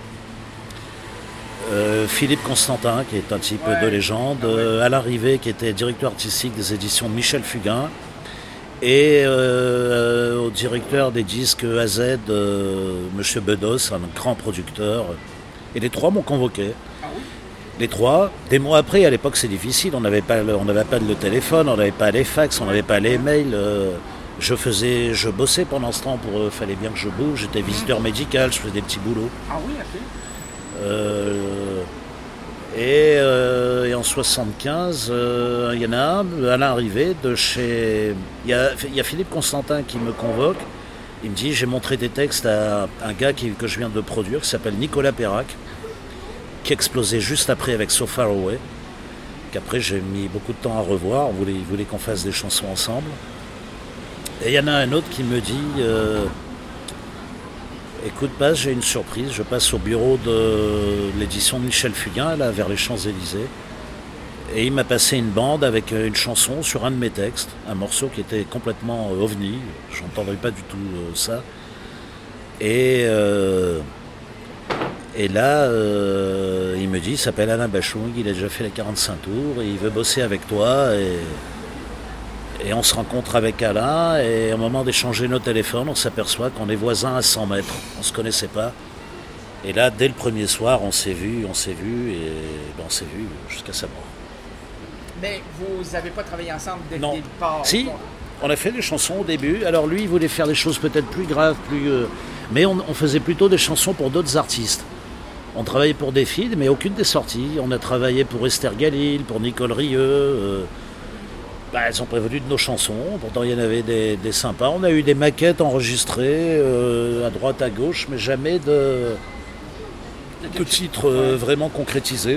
Euh, Philippe Constantin, qui est un type Ouais. de légende, Ah ouais. euh, Alain Rivet, qui était directeur artistique des éditions de Michel Fugain, et euh, au directeur des disques A Z, euh, Monsieur Bedos, un grand producteur. Et les trois m'ont convoqué. Ah oui? Les trois, des mois après, à l'époque c'est difficile, on n'avait pas, le- on n'avait pas le téléphone, on n'avait pas les fax, on n'avait pas les mails. euh, je faisais, je bossais pendant ce temps, pour, euh, fallait bien que je bouge, j'étais visiteur médical, je faisais des petits boulots. Ah oui, OK. Euh, et, euh, et en soixante-quinze, euh, il y en a un, Alain Rivet, de chez... Il y a, il y a Philippe Constantin qui me convoque. Il me dit, j'ai montré des textes à un gars qui- que je viens de produire, qui s'appelle Nicolas Perrac, qui explosait juste après avec So Far Away, qu'après j'ai mis beaucoup de temps à revoir. On voulait, il voulait qu'on fasse des chansons ensemble. Et il y en a un autre qui me dit euh, écoute, passe, j'ai une surprise. Je passe au bureau de l'édition de Michel Fugain, là, vers les Champs-Élysées. Et il m'a passé une bande avec une chanson sur un de mes textes, un morceau qui était complètement euh, ovni. Je n'entendais pas du tout euh, ça. Et, euh, et là, euh, il me dit, il s'appelle Alain Bachung, il a déjà fait les quarante-cinq tours, et il veut bosser avec toi. Et, et on se rencontre avec Alain, et au moment d'échanger nos téléphones, on s'aperçoit qu'on est voisins à cent mètres. On ne se connaissait pas. Et là, dès le premier soir, on s'est vu, on s'est vu, et ben, on s'est vu jusqu'à sa mort. Mais vous n'avez pas travaillé ensemble dès le Non. départ? Si, on a fait des chansons au début. Alors lui, il voulait faire des choses peut-être plus graves, plus, euh, mais on, on faisait plutôt des chansons pour d'autres artistes. On travaillait pour des filles, mais aucune des sorties. On a travaillé pour Esther Galil, pour Nicole Rieu. Euh, bah, elles ont prévenu de nos chansons. Pourtant, il y en avait des, des sympas. On a eu des maquettes enregistrées euh, à droite, à gauche, mais jamais de, de titres euh, vraiment concrétisés.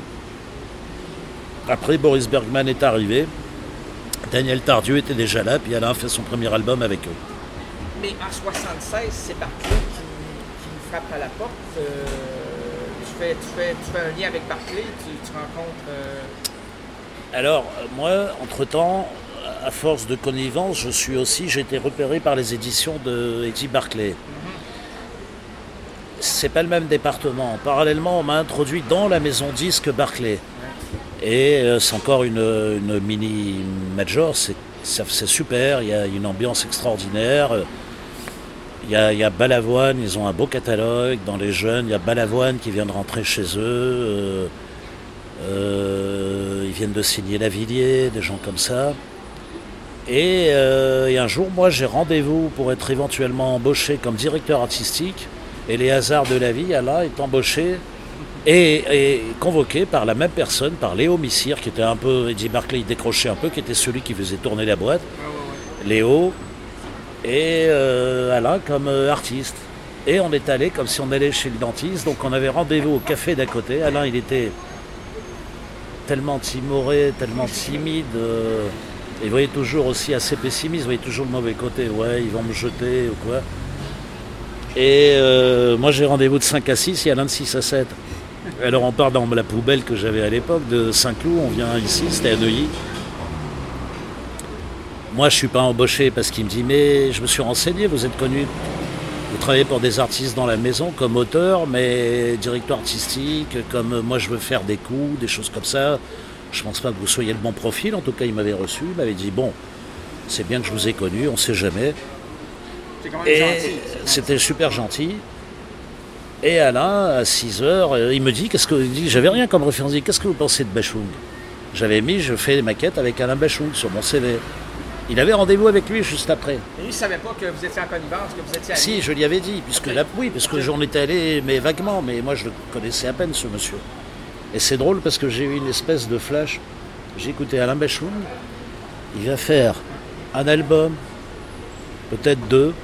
Après, Boris Bergman est arrivé, Daniel Tardieu était déjà là, puis Alain a fait son premier album avec eux. Mais en soixante-seize, c'est Barclay qui, qui nous frappe à la porte. Euh, tu, fais, tu, fais, tu fais un lien avec Barclay, tu, tu rencontres... Euh... Alors, moi, entre-temps, à force de connivence, je suis aussi, j'ai été repéré par les éditions de Eddie Barclay. Mm-hmm. C'est pas le même département. Parallèlement, on m'a introduit dans la maison disque Barclay. Et euh, c'est encore une, une mini major, c'est, c'est super, il y a une ambiance extraordinaire. Il y a, il y a Balavoine, ils ont un beau catalogue. Dans les jeunes, il y a Balavoine qui vient de rentrer chez eux. Euh, euh, ils viennent de signer Lavilliers, des gens comme ça. Et, euh, et un jour, moi, j'ai rendez-vous pour être éventuellement embauché comme directeur artistique. Et les hasards de la vie, Alain est embauché. Et, et convoqué par la même personne, par Léo Missire, qui était un peu, Eddie Barclay il décrochait un peu, qui était celui qui faisait tourner la boîte, Léo, et euh, Alain comme euh, artiste. Et on est allé comme si on allait chez le dentiste, donc on avait rendez-vous au café d'à côté. Alain, il était tellement timoré, tellement timide, euh, il voyait toujours aussi assez pessimiste, il voyait toujours le mauvais côté, ouais, ils vont me jeter ou quoi. Et euh, moi j'ai rendez-vous de cinq à six, et Alain de six à sept. Alors on part dans la poubelle que j'avais à l'époque de Saint-Cloud, on vient ici, c'était à Neuilly. Moi je ne suis pas embauché parce qu'il me dit mais je me suis renseigné, vous êtes connu, vous travaillez pour des artistes dans la maison comme auteur, mais directeur artistique, comme moi je veux faire des coups, des choses comme ça. Je ne pense pas que vous soyez le bon profil, en tout cas il m'avait reçu, il m'avait dit bon, c'est bien que je vous ai connu, on ne sait jamais. C'est quand même Et gentil. c'était super gentil. Et Alain, à six heures, il me dit, qu'est-ce que, il dit, j'avais rien comme référence, il dit, qu'est-ce que vous pensez de Bachung? J'avais mis, je fais des maquettes avec Alain Bachung sur mon C V. Il avait rendez-vous avec lui juste après. Et lui ne savait pas que vous étiez en connivence, que vous étiez allé. Si, je lui avais dit, puisque là, oui, parce que j'en étais allé, mais vaguement, mais moi je le connaissais à peine, ce monsieur. Et c'est drôle parce que j'ai eu une espèce de flash. J'ai écouté Alain Bachung, il va faire un album, peut-être deux,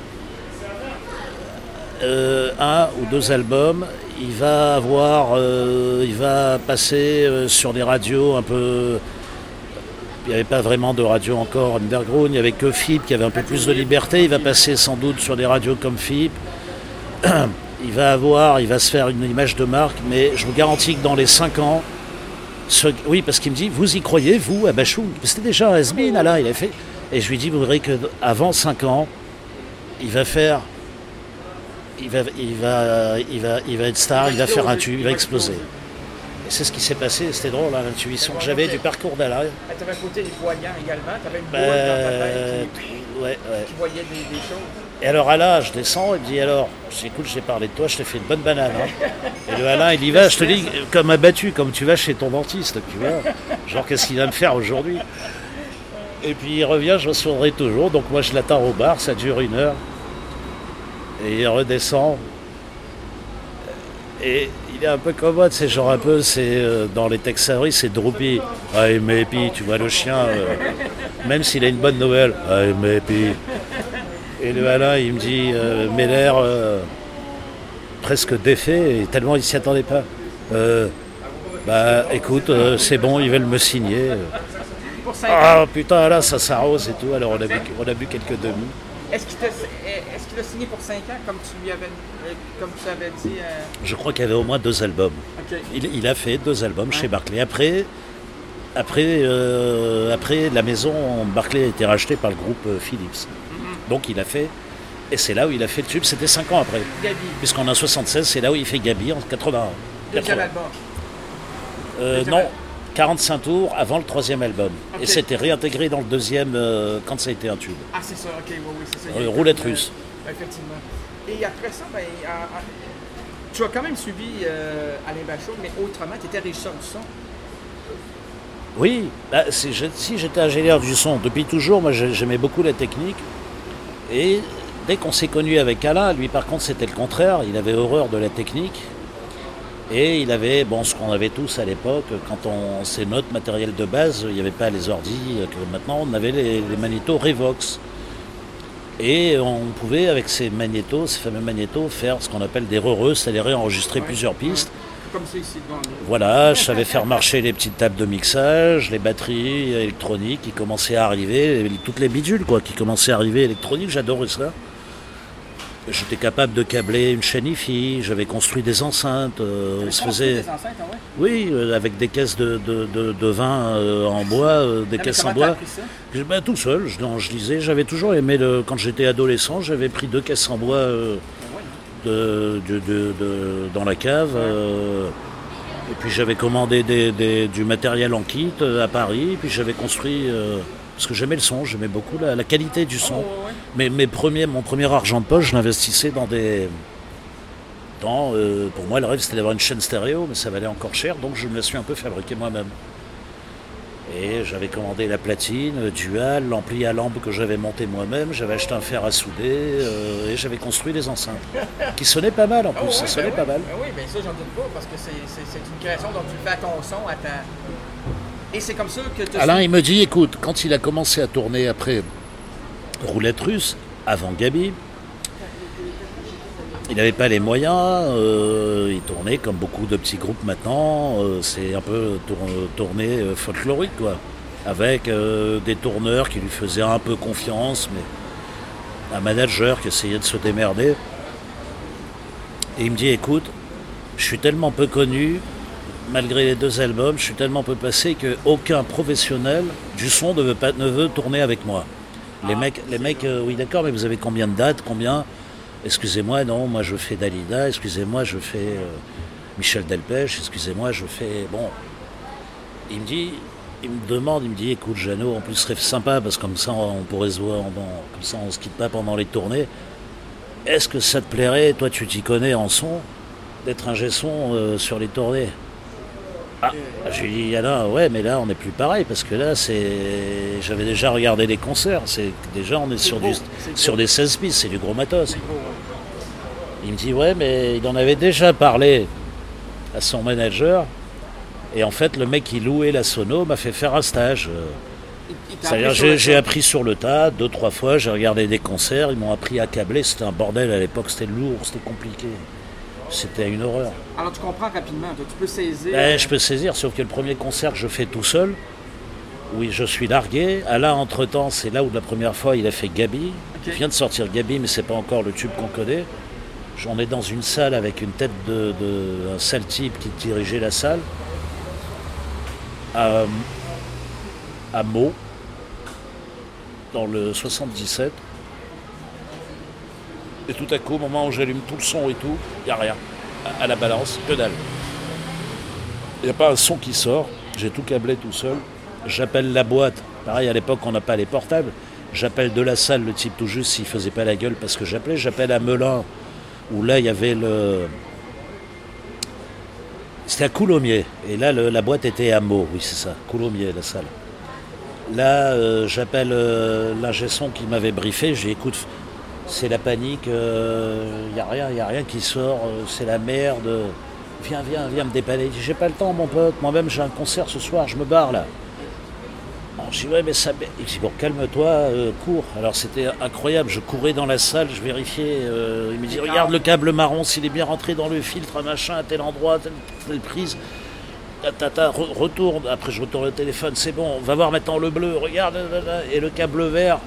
Euh, un ou deux albums, il va avoir, euh, il va passer euh, sur des radios un peu, il n'y avait pas vraiment de radio encore underground, il n'y avait que F I P qui avait un peu plus de liberté, il va passer sans doute sur des radios comme F I P, il va avoir, il va se faire une image de marque, mais je vous garantis que dans les cinq ans, ce, oui parce qu'il me dit, vous y croyez vous à Bachung? C'était déjà un has-been Alain, il a fait, et je lui dis, vous verrez qu'avant cinq ans, il va faire Il va, il, va, il, va, il va être star, il va faire un tube, il va exploser. Et c'est ce qui s'est passé, c'était drôle, hein, l'intuition que j'avais du parcours d'Alain. Tu avais un côté des voyants également, tu avais une Ben, boule dans ta tête qui, ouais, ouais. qui voyait des, des choses. Et alors Alain, je descends, il me dit alors, écoute, j'ai parlé de toi, je t'ai fait une bonne banane. Hein. Et le Alain, il y va, je te dis, comme abattu, comme tu vas chez ton dentiste, tu vois. Genre, qu'est-ce qu'il va me faire aujourd'hui? Et puis il revient, je recevrei toujours, donc moi je l'attends au bar, ça dure une heure. Et il redescend. Et il est un peu comme moi, c'est genre un peu, c'est euh, dans les Tex Avery, c'est Droopy. Ah, Maybe, tu vois le chien, euh, même s'il a une bonne nouvelle. Ah, Maybe. Et le Alain, il me dit, euh, mais l'air euh, presque défait, et tellement il s'y attendait pas. Euh, bah écoute, euh, c'est bon, ils veulent me signer. Ah putain, là, ça s'arrose et tout. Alors on a bu, on a bu quelques demi. Est-ce qu'il, est-ce qu'il a signé pour cinq ans, comme tu lui avais, euh, comme tu avais dit euh... Je crois qu'il y avait au moins deux albums. Okay. Il, il a fait deux albums ouais. chez Barclay. Après, après, euh, après, la maison Barclay a été rachetée par le groupe Philips. Mm-hmm. Donc il a fait, et c'est là où il a fait le tube, c'était cinq ans après. Gabi. Puisqu'en a soixante-seize, c'est là où il fait Gabi en quatre-vingt-un. Deuxième album. Euh, Deuxième non. Album. quarante-cinq tours avant le troisième album. Okay. Et c'était réintégré dans le deuxième euh, quand ça a été un tube. Ah, c'est ça, ok, oui, oui, c'est ça. Euh, roulette russe. Euh, effectivement. Et après ça, ben, euh, euh, tu as quand même suivi euh, Alain Bachung, mais autrement, tu étais régisseur du son. Oui, bah, c'est, je, si j'étais ingénieur du son, depuis toujours, moi j'aimais beaucoup la technique. Et dès qu'on s'est connu avec Alain, lui par contre c'était le contraire, il avait horreur de la technique. Et il avait, bon, ce qu'on avait tous à l'époque, quand on, c'est notre matériel de base, il n'y avait pas les ordis, que maintenant on avait les, les magnétos Revox. Et on pouvait, avec ces magnétos, ces fameux magnétos, faire ce qu'on appelle des reureux, c'est-à-dire réenregistrer ouais, plusieurs pistes. Ouais. Comme c'est ici devant nous. Voilà, je savais faire marcher les petites tables de mixage, les batteries électroniques qui commençaient à arriver, toutes les bidules quoi, qui commençaient à arriver électroniques, j'adorais ça. J'étais capable de câbler une chaîne hi-fi, j'avais construit des enceintes. Euh, on se faisait... des enceintes, hein, ouais. Oui, euh, avec des caisses de, de, de, de vin euh, en bois, euh, des ah, caisses en bois. Je, ben, tout seul, je, non, je lisais. J'avais toujours aimé, le, quand j'étais adolescent, j'avais pris deux caisses en bois euh, de, de, de, de, dans la cave. Euh, et puis j'avais commandé des, des, du matériel en kit euh, à Paris, puis j'avais construit... Euh, parce que j'aimais le son, j'aimais beaucoup la, la qualité du son. Oh, ouais. Mais mes premiers, mon premier argent de poche, je l'investissais dans des... Dans, euh, pour moi, le rêve, c'était d'avoir une chaîne stéréo, mais ça valait encore cher, donc je me la suis un peu fabriqué moi-même. Et j'avais commandé la platine, le dual, l'ampli à lampe que j'avais monté moi-même, j'avais acheté un fer à souder, euh, et j'avais construit des enceintes. Qui sonnaient pas mal en plus, oh, ça oui, sonnait ben pas oui, mal. Ben oui, mais ça, j'en doute pas, parce que c'est, c'est, c'est une création dont tu fais à ton son, à ta... Et c'est comme ça que... Alain, suis... il me dit, écoute, quand il a commencé à tourner après Roulette Russe, avant Gabi, il n'avait pas les moyens, euh, il tournait comme beaucoup de petits groupes maintenant, euh, c'est un peu tour, tourné euh, folklorique, quoi, avec euh, des tourneurs qui lui faisaient un peu confiance, mais un manager qui essayait de se démerder. Et il me dit, écoute, je suis tellement peu connu, malgré les deux albums, je suis tellement peu passé qu'aucun professionnel du son ne veut, pas, ne veut tourner avec moi. Les ah, mecs, les mecs euh, oui d'accord, mais vous avez combien de dates, combien ? Excusez-moi, non, moi je fais Dalida, excusez-moi, je fais euh, Michel Delpech, excusez-moi, je fais... Bon, il me dit, il me demande, il me dit, écoute Jeannot, en plus ce serait sympa, parce que comme ça on pourrait se voir, on, comme ça on se quitte pas pendant les tournées. Est-ce que ça te plairait, toi tu t'y connais en son, d'être ingé son euh, sur les tournées ? Ah, je lui dis, Alain, ouais, mais là, on n'est plus pareil, parce que là, c'est... J'avais déjà regardé les concerts, c'est... déjà, on est, c'est sur, beau, du... sur des seize pistes, c'est du gros matos. Beau, ouais. Il me dit, ouais, mais il en avait déjà parlé à son manager, et en fait, le mec qui louait la sono m'a fait faire un stage. C'est-à-dire, j'ai, j'ai appris sur le tas, deux, trois fois, j'ai regardé des concerts, ils m'ont appris à câbler, c'était un bordel à l'époque, c'était lourd, c'était compliqué. C'était une horreur. Alors tu comprends rapidement, toi, tu peux saisir... Ben, je peux saisir, sauf que le premier concert que je fais tout seul, oui, je suis largué. Alain, entre-temps, c'est là où la première fois il a fait Gabi. Okay. Il vient de sortir Gabi, mais c'est pas encore le tube qu'on connaît. On est dans une salle avec une tête de, de un sale type qui dirigeait la salle. À, à Meaux, dans le soixante-dix-sept. Et tout à coup, au moment où j'allume tout le son et tout, il n'y a rien. À, à la balance, que dalle. Il n'y a pas un son qui sort. J'ai tout câblé tout seul. J'appelle la boîte. Pareil, à l'époque, on n'a pas les portables. J'appelle de la salle le type tout juste s'il ne faisait pas la gueule parce que j'appelais. J'appelle à Melun, où là, il y avait le... C'était à Coulommiers. Et là, le, la boîte était à Meaux. Oui, c'est ça. Coulommiers, la salle. Là, euh, j'appelle euh, l'ingé son qui m'avait briefé. Je dis, écoute... C'est la panique, il euh, n'y a rien, il n'y a rien qui sort, euh, c'est la merde. Viens, viens, viens me dépanner. Il dit, j'ai pas le temps, mon pote, moi-même j'ai un concert ce soir, je me barre là. Alors, je dis, ouais, mais ça. Il dit, bon, calme-toi, euh, cours. Alors c'était incroyable, je courais dans la salle, je vérifiais. Euh, il me dit, regarde le câble marron, s'il est bien rentré dans le filtre, un machin, à tel endroit, telle, telle prise. Tata, re- retourne, après je retourne le téléphone, c'est bon, on va voir maintenant le bleu, regarde, et le câble vert.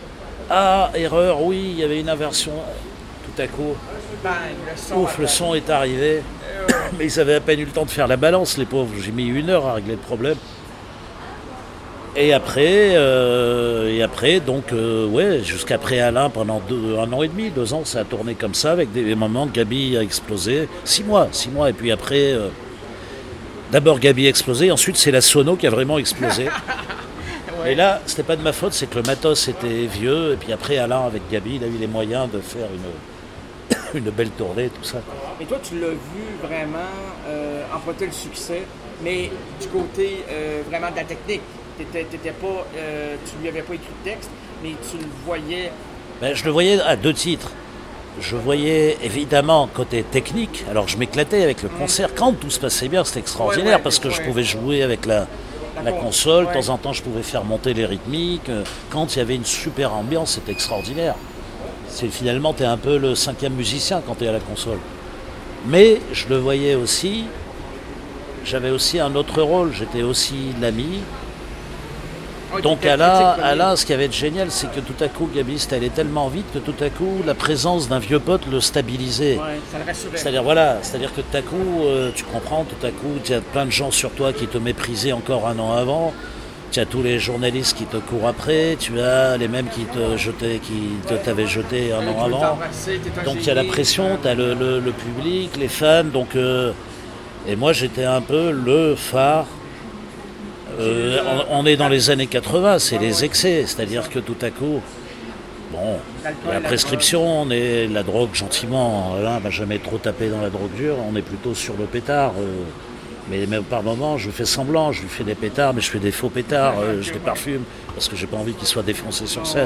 Ah, erreur, oui, il y avait une inversion. Tout à coup, Bang, le son. ouf, le son est arrivé. Mais ils avaient à peine eu le temps de faire la balance, les pauvres. J'ai mis une heure à régler le problème. Et après, euh, et après, donc, euh, ouais, jusqu'après Alain, pendant deux, un an et demi, deux ans, ça a tourné comme ça, avec des moments, Gabi a explosé. Six mois, six mois, et puis après, euh, d'abord Gabi a explosé, ensuite c'est la sono qui a vraiment explosé. Ouais. Et là, c'était pas de ma faute, c'est que le matos était vieux, et puis après Alain, avec Gabi, il a eu les moyens de faire une, une belle tournée, tout ça. Et toi, tu l'as vu vraiment euh, emporter le succès, mais du côté euh, vraiment de la technique. T'étais, t'étais pas, euh, tu lui avais pas écrit de texte, mais tu le voyais. Ben, je le voyais à deux titres. Je voyais évidemment côté technique, alors je m'éclatais avec le concert. Quand tout se passait bien, c'était extraordinaire, Ouais, ouais, parce que ouais. je pouvais jouer avec la, La la con- console. ouais. De temps en temps, je pouvais faire monter les rythmiques. Quand il y avait une super ambiance, c'était extraordinaire. C'est, finalement, tu es un peu le cinquième musicien quand tu es à la console. Mais je le voyais aussi, j'avais aussi un autre rôle, j'étais aussi l'ami. Ouais, Donc t'étais Alain, critique premier. Alain, ce qui avait de génial, c'est que tout à coup, Gabi, c'était allé tellement vite que tout à coup, la présence d'un vieux pote le stabilisait. Ouais, ça le rassurait. C'est-à-dire, voilà, c'est-à-dire que tout à coup, euh, tu comprends, tout à coup, tu as plein de gens sur toi qui te méprisaient encore un an avant. Tu as tous les journalistes qui te courent après, tu as les mêmes qui te jetaient, qui te, t'avaient jeté un Le an qui veut avant. t'embrasser, t'es un Donc il y a la génie. pression, tu as le, le- le public, les fans, donc euh, et moi j'étais un peu le phare. Euh, on, on est dans les années quatre-vingts, c'est les excès, c'est-à-dire que tout à coup, bon, la prescription, on est la drogue gentiment, là, on va jamais trop taper dans la drogue dure, on est plutôt sur le pétard. euh, mais même par moments, je fais semblant, je lui fais des pétards, mais je fais des faux pétards, euh, je les parfume, parce que j'ai pas envie qu'ils soient défoncés sur scène.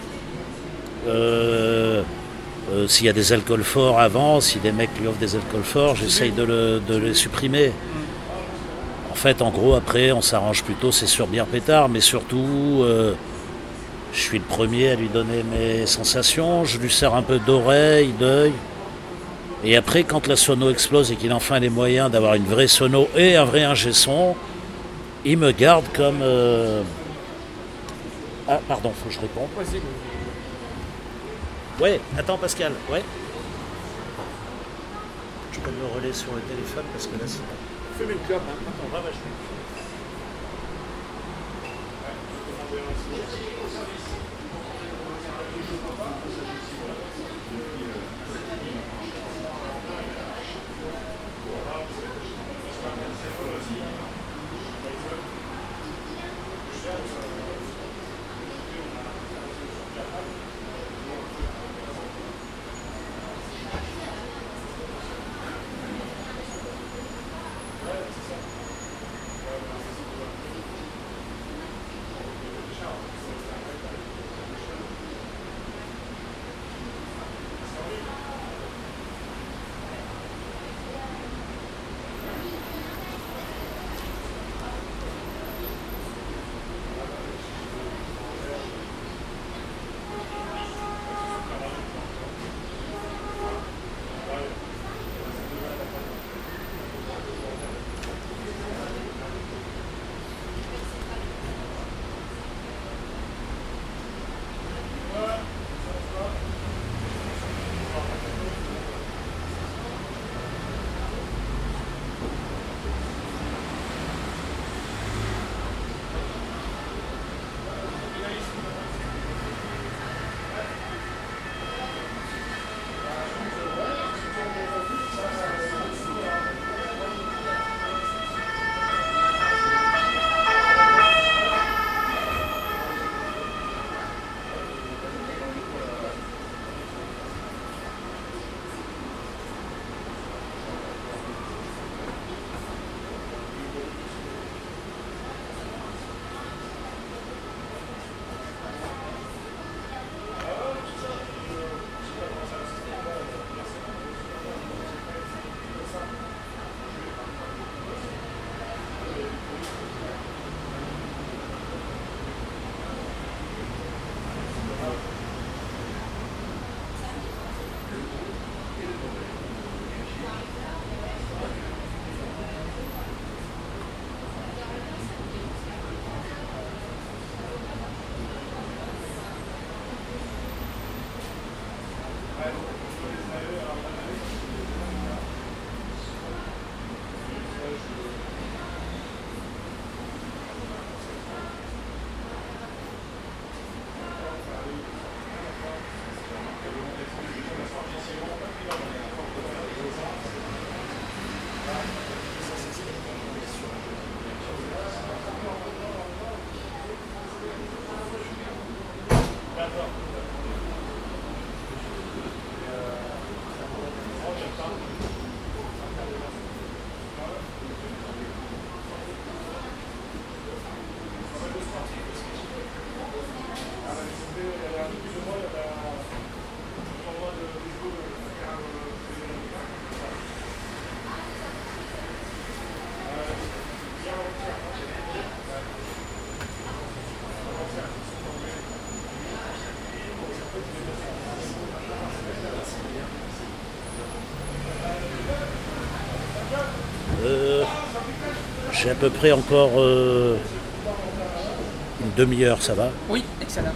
Euh, euh, s'il y a des alcools forts avant, si des mecs lui offrent des alcools forts, j'essaye de, le- de les supprimer. En fait, en gros, après, on s'arrange plutôt, c'est sur bière pétard, mais surtout, euh, je suis le premier à lui donner mes sensations, je lui sers un peu d'oreille, d'œil. Et après, quand la sono explose et qu'il a enfin les moyens d'avoir une vraie sono et un vrai ingé son, il me garde comme... euh, Ah, pardon, faut que je réponde. Vas-y. Ouais, attends Pascal, ouais. Je peux me relayer sur le téléphone parce que là c'est... Fume une clope, hein. Attends, va, va, je fais. Euh, j'ai à peu près encore euh, une demi-heure, ça va? Oui, excellent.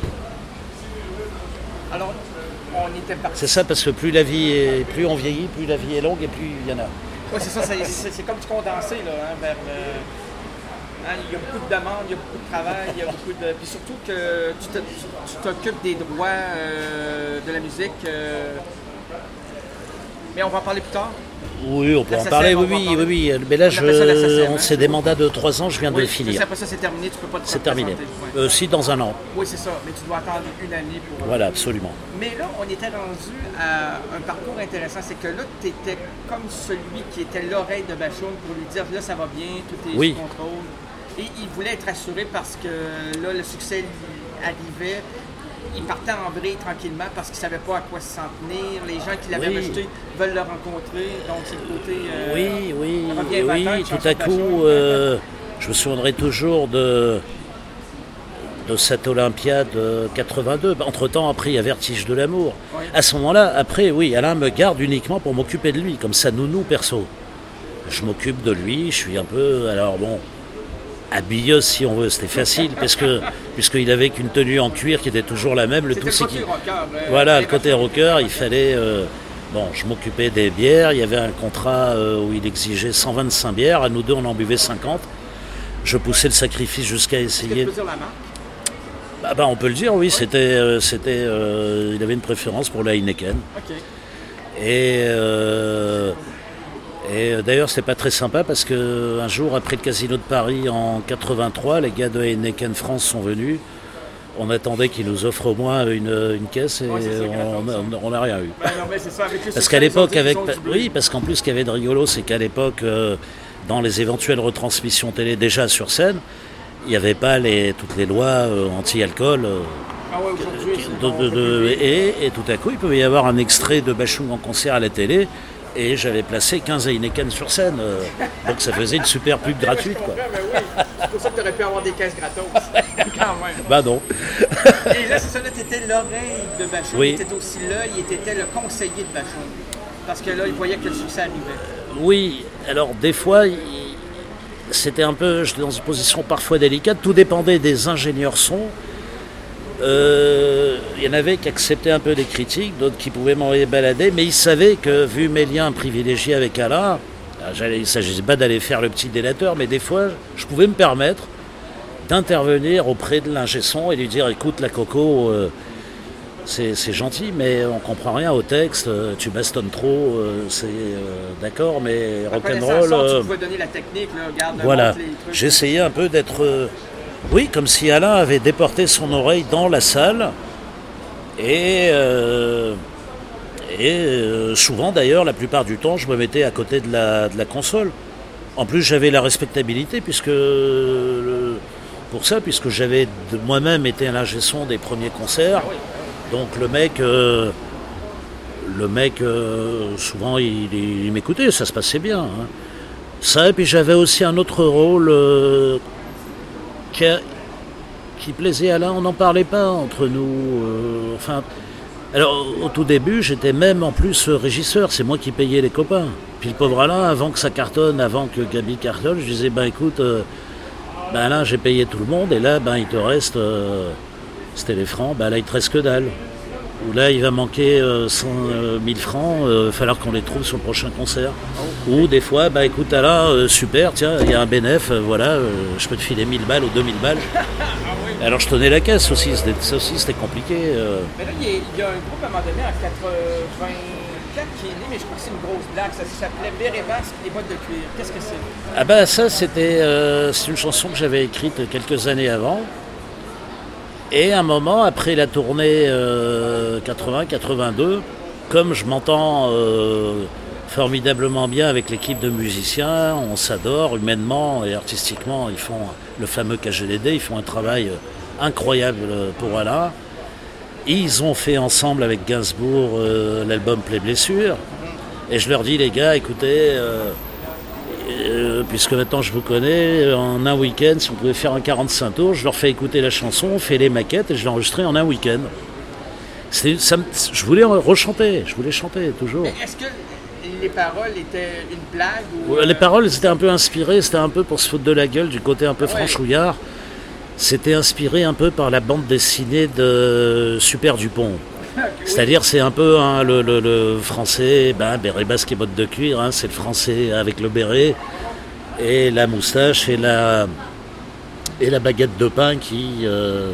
Alors, on était parti. C'est ça, parce que plus la vie est, plus on vieillit, plus la vie est longue et plus il y en a. Oui, c'est ça, c'est, c'est, c'est comme du condensé, là, hein, vers le... Hein, il y a beaucoup de demandes, il y a beaucoup de travail, il y a beaucoup de... Puis surtout que tu, te, tu t'occupes des droits euh, de la musique. Euh... Mais on va en parler plus tard. Oui, on peut La en S S M, parler, on oui, va en oui, parler. oui, oui. Mais là, On appelle ça la S S je, M, on hein. c'est des mandats de trois ans, je viens de Oui, le je finir. sais, après ça, c'est terminé, tu peux pas te C'est terminé. représenter, ouais. Euh, si, dans un an. Oui, c'est ça, mais tu dois attendre une année pour... Voilà, absolument. Mais là, on était rendu à un parcours intéressant. C'est que là, tu étais comme celui qui était l'oreille de Bashung pour lui dire là, ça va bien, tout est Oui. sous contrôle. Et il voulait être assuré parce que là, le succès lui arrivait. Il partait en vrille tranquillement parce qu'il ne savait pas à quoi s'en tenir. Les gens qui l'avaient Oui. rejeté veulent le rencontrer. Donc, c'est le côté. euh, Oui, oui, revient oui, vingt ans, tout chanson à de Bashung. coup, euh, je me souviendrai toujours de, de cette Olympiade quatre-vingt-deux. Entre-temps, après, il y a Vertige de l'amour. Oui. À ce moment-là, après, oui, Alain me garde uniquement pour m'occuper de lui, comme ça, nounou perso. Je m'occupe de lui, je suis un peu, alors bon, habilleuse si on veut, c'était facile, parce que, puisqu'il avait qu'une tenue en cuir qui était toujours la même, le C'était tout le c'est côté qu'il... rocker. euh, Voilà, le très côté rocker, il fallait... euh, bon, je m'occupais des bières, il y avait un contrat euh, où il exigeait cent vingt-cinq bières, à nous deux on en buvait cinquante. Je poussais le sacrifice jusqu'à Est-ce que tu essayer... peux dire la marque? Bah, bah, on peut le dire, oui, c'était... euh, c'était euh, il avait une préférence pour la Heineken. OK. Et, euh, et euh, d'ailleurs, c'était pas très sympa parce que un jour, après le Casino de Paris en quatre-vingt-trois, les gars de Heineken France sont venus. On attendait qu'ils nous offrent au moins une, une caisse et Ouais, c'est ça, on gratos, on n'a rien eu. Ben non, mais c'est ça, avec le Parce succès, qu'à ils ont l'époque, dit- ils avec ont doublé. oui, parce qu'en plus, ce qu'il y avait de rigolo, c'est qu'à l'époque, euh, dans les éventuelles retransmissions télé déjà sur scène, il n'y avait pas les, toutes les lois euh, anti-alcool. euh, Ah ouais, aujourd'hui, qui- c'est de- bon, de- on peut de- plus- et, et tout à coup, il pouvait y avoir un extrait de Bashung en concert à la télé. Et j'avais placé quinze Heineken sur scène. euh, donc ça faisait une super pub gratuite, quoi. Ouais, ben oui. C'est pour ça que tu aurais pu avoir des caisses gratos. Quand même. Bah non. Et là, c'est ça, là, tu étais l'oreille de Bashung. Oui. Tu étais aussi l'œil et tu étais le conseiller de Bashung. Parce que là, il voyait que le succès arrivait. Oui, alors des fois, il- c'était un peu, j'étais dans une position parfois délicate, tout dépendait des ingénieurs son. Euh, il y en avait qui acceptaient un peu les critiques, d'autres qui pouvaient m'envoyer balader, mais ils savaient que, vu mes liens privilégiés avec Alain, j'allais- il ne s'agissait pas d'aller faire le petit délateur, mais des fois, je pouvais me permettre d'intervenir auprès de l'ingé son et lui dire, écoute, la Coco, euh, c'est c'est gentil, mais on comprend rien au texte, euh, tu bastonnes trop, euh, c'est euh, d'accord, mais En connaissant rock'n'roll... ça, euh, tu pouvais donner la technique, là, regarde, voilà, montre les trucs. j'essayais un peu d'être... euh, oui, comme si Alain avait déporté son oreille dans la salle. Et, euh, et euh, souvent, d'ailleurs, la plupart du temps, je me mettais à côté de la, de la console. En plus, j'avais la respectabilité, puisque le- pour ça, puisque j'avais de- moi-même été un ingé son des premiers concerts. Donc le mec... euh, le mec, euh, souvent, il, il m'écoutait, ça se passait bien. hein. Ça, et puis j'avais aussi un autre rôle euh, qui, a- qui plaisait à Alain, on n'en parlait pas entre nous. euh, enfin, alors au tout début, j'étais même en plus euh, régisseur, c'est moi qui payais les copains. Puis le pauvre Alain, avant que ça cartonne, avant que Gabi cartonne, je disais, ben écoute, euh, ben Alain, j'ai payé tout le monde, et là, ben il te reste, euh, c'était les francs, ben là, il te reste que dalle. Ou là, il va manquer euh, cent mille francs, il va falloir qu'on les trouve sur le prochain concert. Ou des fois, bah écoute Alain, euh, super, tiens, il y a un bénéf, euh, voilà, euh, je peux te filer mille balles ou deux mille balles. Alors je tenais la caisse aussi, c'était, ça aussi c'était compliqué. euh. Mais là, il y, a, il y a un groupe à un moment donné en quatre-vingt-quatre qui est né, mais je crois que c'est une grosse blague. Ça s'appelait Béret Basque, les boîtes de cuir. Qu'est-ce que c'est? Ah bah ça c'était, euh, c'est une chanson que j'avais écrite quelques années avant. Et à un moment, après la tournée euh, quatre-vingts quatre-vingt-deux, comme je m'entends euh, formidablement bien avec l'équipe de musiciens, on s'adore humainement et artistiquement, ils font le fameux K G D D, ils font un travail incroyable pour Alain. Ils ont fait ensemble avec Gainsbourg euh, l'album Play Blessure. Et je leur dis, les gars, écoutez, euh, euh, puisque maintenant je vous connais, en un week-end, si on pouvait faire un quarante-cinq tours, je leur fais écouter la chanson, on fait les maquettes et je l'ai enregistrée en un week-end. C'est, ça, je voulais rechanter, je voulais chanter toujours. Mais est-ce que les paroles étaient une blague ou Les paroles étaient un peu inspirées, c'était un peu pour se foutre de la gueule, du côté un peu ouais. franchouillard. C'était inspiré un peu par la bande dessinée de Super Dupont. Oui. C'est-à-dire c'est un peu hein, le, le, le français, ben, béret basque et bottes de cuir, hein, c'est le français avec le béret et la moustache et la, et la baguette de pain qui, euh,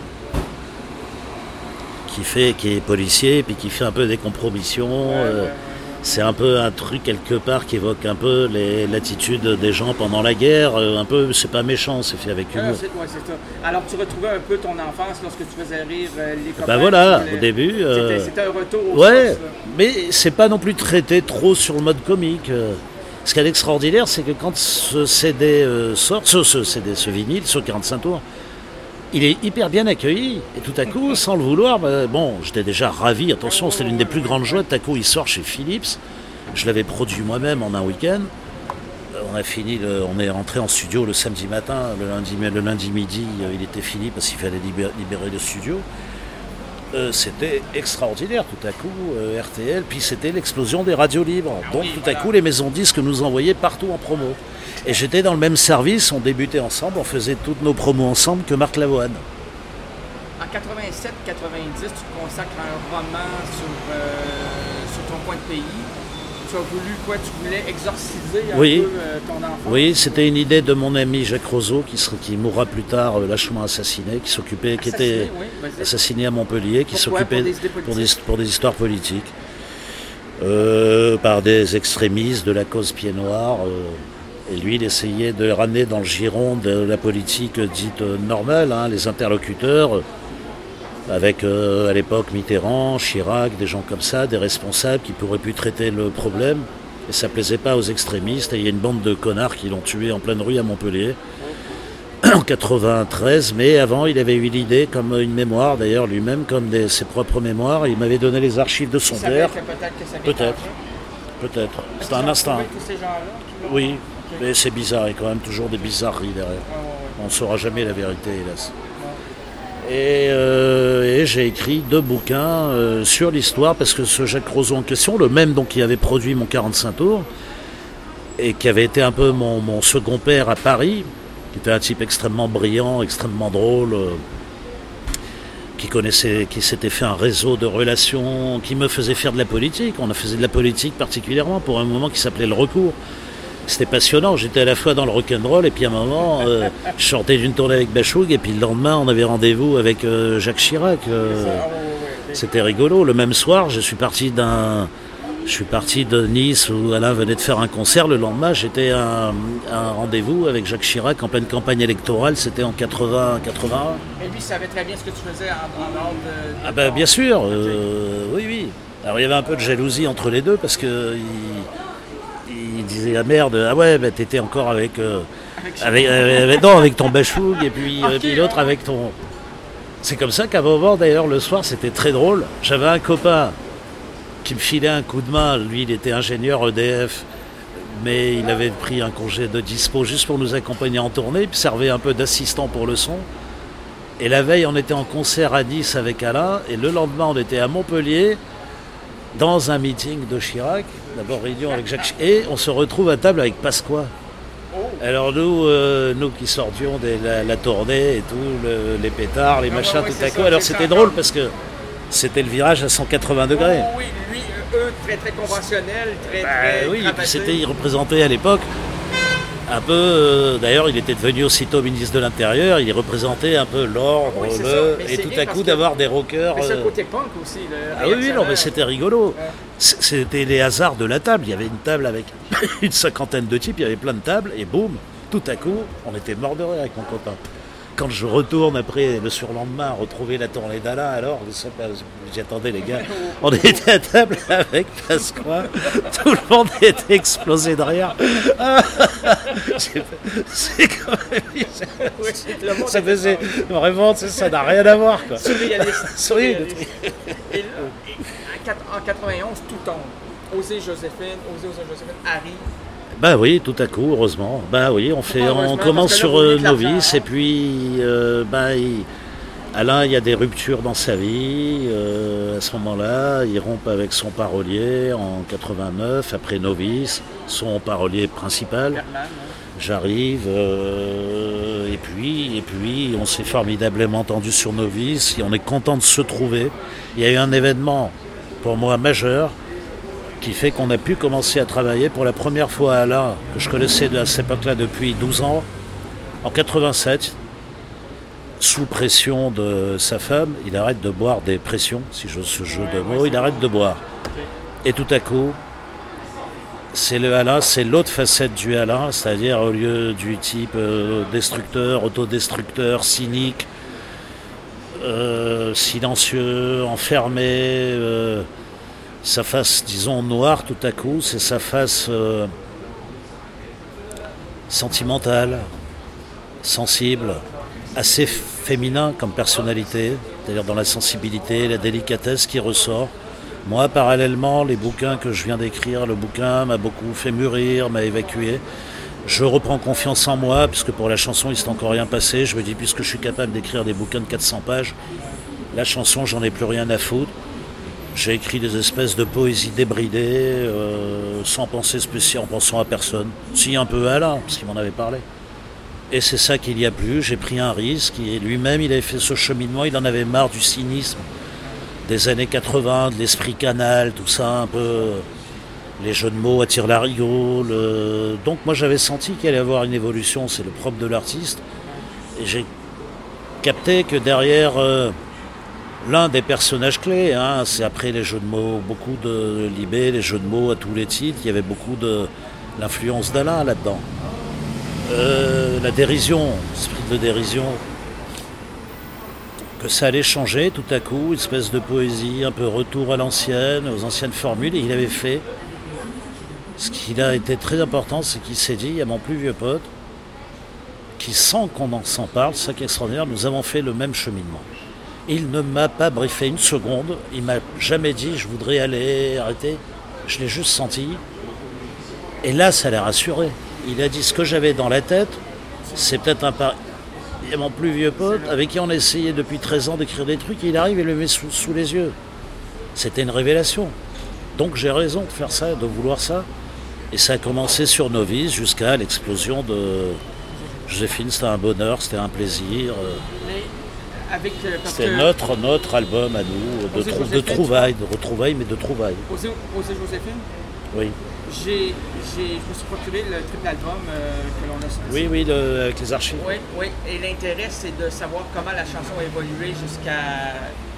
qui, fait, qui est policier puis qui fait un peu des compromissions. Ouais, euh, ouais. C'est un peu un truc quelque part qui évoque un peu les, l'attitude des gens pendant la guerre. Un peu, c'est pas méchant, c'est fait avec humour. Ah, c'est, ouais, c'est ça. Alors tu retrouvais un peu ton enfance lorsque tu faisais rire euh, les copains. Ben voilà, les... au début. Euh... C'était, c'était un retour au ouais, sens, mais c'est pas non plus traité trop sur le mode comique. Ce qui est extraordinaire, c'est que quand ce C D euh, sort, ce, ce C D, ce vinyle, ce quarante-cinq tours, il est hyper bien accueilli. Et tout à coup, sans le vouloir, bah, bon, j'étais déjà ravi. Attention, c'était l'une des plus grandes joies. Tout à coup, il sort chez Philips. Je l'avais produit moi-même en un week-end. On a fini, le, on est rentré en studio le samedi matin. Le lundi, le lundi midi, il était fini parce qu'il fallait libérer, libérer le studio. Euh, c'était extraordinaire tout à coup, euh, R T L. Puis c'était l'explosion des radios libres. Donc tout à coup, les maisons disques nous envoyaient partout en promo. Et j'étais dans le même service, on débutait ensemble, on faisait toutes nos promos ensemble que Marc Lavoine. En quatre-vingt-sept quatre-vingt-dix, tu te consacres à un roman sur, euh, sur ton coin de pays. Tu as voulu quoi? Tu voulais exorciser un oui. peu euh, ton enfance? Oui, c'était une idée de mon ami Jacques Roseau, qui, sera, qui mourra plus tard, euh, lâchement assassiné, qui s'occupait, qui était oui, assassiné à Montpellier, qui Pourquoi? s'occupait pour des, pour, des, pour des histoires politiques, euh, par des extrémistes de la cause pied noir. Euh, Et lui, il essayait de ramener dans le giron de la politique dite normale, hein, les interlocuteurs, avec euh, à l'époque Mitterrand, Chirac, des gens comme ça, des responsables qui pourraient plus traiter le problème. Et ça plaisait pas aux extrémistes. Et il y a une bande de connards qui l'ont tué en pleine rue à Montpellier en quatre-vingt-treize. Mais avant, il avait eu l'idée, comme une mémoire d'ailleurs lui-même, comme des, ses propres mémoires. Il m'avait donné les archives de son père. Peut-être que ça peut-être, peut-être. C'est un instinct. Tous ces gens-là, oui. Mais c'est bizarre, il y a quand même toujours des bizarreries derrière. On ne saura jamais la vérité, hélas. Et, euh, et j'ai écrit deux bouquins euh, sur l'histoire, parce que ce Jacques Roseau en question, le même donc qui avait produit mon quarante-cinq tours, et qui avait été un peu mon, mon second père à Paris, qui était un type extrêmement brillant, extrêmement drôle, euh, qui connaissait, qui s'était fait un réseau de relations, qui me faisait faire de la politique. On a fait de la politique particulièrement pour un moment qui s'appelait le recours. C'était passionnant, j'étais à la fois dans le rock'n'roll et puis à un moment, euh, je sortais d'une tournée avec Bachung et puis le lendemain, on avait rendez-vous avec euh, Jacques Chirac. Euh, c'était rigolo. Le même soir, je suis parti d'un, je suis parti de Nice où Alain venait de faire un concert. Le lendemain, j'étais à un, un rendez-vous avec Jacques Chirac en pleine campagne électorale. C'était en quatre-vingts quatre-vingt-un. Et lui savait très bien ce que tu faisais en, en ordre de, de... Ah ben bien sûr, euh, oui oui. Alors il y avait un peu de jalousie entre les deux parce que il, il disait ah merde, ah ouais, bah, t'étais encore avec, euh, avec, avec, avec, non, avec ton Bachung et puis, okay, euh, puis l'autre avec ton... C'est comme ça qu'à un moment, d'ailleurs, le soir, c'était très drôle. J'avais un copain qui me filait un coup de main. Lui, il était ingénieur E D F, mais il avait pris un congé de dispo juste pour nous accompagner en tournée, puis servait un peu d'assistant pour le son. Et la veille, on était en concert à Nice avec Alain, et le lendemain, on était à Montpellier, dans un meeting de Chirac, d'abord réunion avec Jacques Chirac, et on se retrouve à table avec Pasqua. Alors nous, euh, nous qui sortions de la, la tournée et tout, le, les pétards, les machins, oui, tout à coup, ça, alors c'était ça, drôle parce que c'était le virage à cent quatre-vingts degrés. Oh, oui, lui, eux, très très conventionnels, très bah, très oui, et puis c'était, il représentait à l'époque un peu, euh, d'ailleurs il était devenu aussitôt ministre de l'Intérieur, il représentait un peu l'ordre, oui, le, et tout à coup d'avoir des rockers... Mais c'est le côté punk aussi. Le ah oui, oui, non, mais c'était rigolo. Ouais. C'était les hasards de la table. Il y avait une table avec une cinquantaine de types, il y avait plein de tables, et boum, tout à coup, on était mort de rire avec mon copain. quand je retourne après le surlendemain retrouver la tournée d'Alain, alors j'y attendais les gars, on était à table avec Pasqua, tout le monde était explosé de rire. C'est quand même bizarre. Oui, ça faisait vraiment, ça n'a rien à voir quoi. Surréaliste. Surréaliste. Et là, en quatre-vingt-onze, tout tombe. Osez Joséphine, Osez Osez Joséphine arrive. Ben oui, tout à coup, heureusement. Ben oui, on fait, on commence là, sur euh, Novice, et puis euh, ben, il, Alain, il y a des ruptures dans sa vie. Euh, à ce moment-là, il rompt avec son parolier en quatre-vingt-neuf, après Novice, son parolier principal. J'arrive, euh, et puis, et puis, on s'est formidablement entendu sur Novice, et on est content de se trouver. Il y a eu un événement pour moi majeur, qui fait qu'on a pu commencer à travailler pour la première fois à Alain, que je connaissais à cette époque-là depuis douze ans, en quatre-vingt-sept, sous pression de sa femme, il arrête de boire des pressions, si j'ose ce jeu de mots, il arrête de boire. Et tout à coup, c'est le Alain, c'est l'autre facette du Alain, c'est-à-dire au lieu du type euh, destructeur, autodestructeur, cynique, euh, silencieux, enfermé, euh, sa face, disons, noire tout à coup, c'est sa face euh, sentimentale, sensible, assez féminin comme personnalité, c'est-à-dire dans la sensibilité, la délicatesse qui ressort. Moi, parallèlement, les bouquins que je viens d'écrire, le bouquin m'a beaucoup fait mûrir, m'a évacué. Je reprends confiance en moi, puisque pour la chanson, il ne s'est encore rien passé. Je me dis, puisque je suis capable d'écrire des bouquins de quatre cents pages, la chanson, j'en ai plus rien à foutre. J'ai écrit des espèces de poésie débridée, euh, sans penser spécial, en pensant à personne. Si, un peu à Alain, parce qu'il m'en avait parlé. Et c'est ça qu'il y a plu. J'ai pris un risque. Et lui-même, il avait fait ce cheminement. Il en avait marre du cynisme des années quatre-vingts, de l'esprit canal, tout ça, un peu... Les jeux de mots attirent la rigole. Le... Donc moi, j'avais senti qu'il allait y avoir une évolution. C'est le propre de l'artiste. Et j'ai capté que derrière... Euh, l'un des personnages clés, hein, c'est après les jeux de mots, beaucoup de Libé, les jeux de mots à tous les titres, il y avait beaucoup de l'influence d'Alain là-dedans. Euh, la dérision, l'esprit de dérision, que ça allait changer tout à coup, une espèce de poésie, un peu retour à l'ancienne, aux anciennes formules, et il avait fait. Ce qui a été très important, c'est qu'il s'est dit, il y a mon plus vieux pote, qui sent qu'on en s'en parle, c'est ça qui est extraordinaire, nous avons fait le même cheminement. Il ne m'a pas briefé une seconde, il m'a jamais dit je voudrais aller arrêter, je l'ai juste senti. Et là, ça l'a rassuré. Il a dit ce que j'avais dans la tête, c'est peut-être un par... Il y a mon plus vieux pote avec qui on a essayé depuis treize ans d'écrire des trucs, et il arrive et le met sous, sous les yeux. C'était une révélation. Donc j'ai raison de faire ça, de vouloir ça. Et ça a commencé sur Novice jusqu'à l'explosion de Joséphine. C'était un bonheur, c'était un plaisir. Avec, euh, C'était que... notre, notre album à nous, de, trou- de trouvailles, de retrouvailles, mais de trouvailles. Osez, Osez Joséphine? Oui. J'ai, j'ai, je me suis procuré le triple album euh, que l'on a sorti. Oui, oui, le, avec les archives. Oui, oui. Et l'intérêt, c'est de savoir comment la chanson a évolué jusqu'à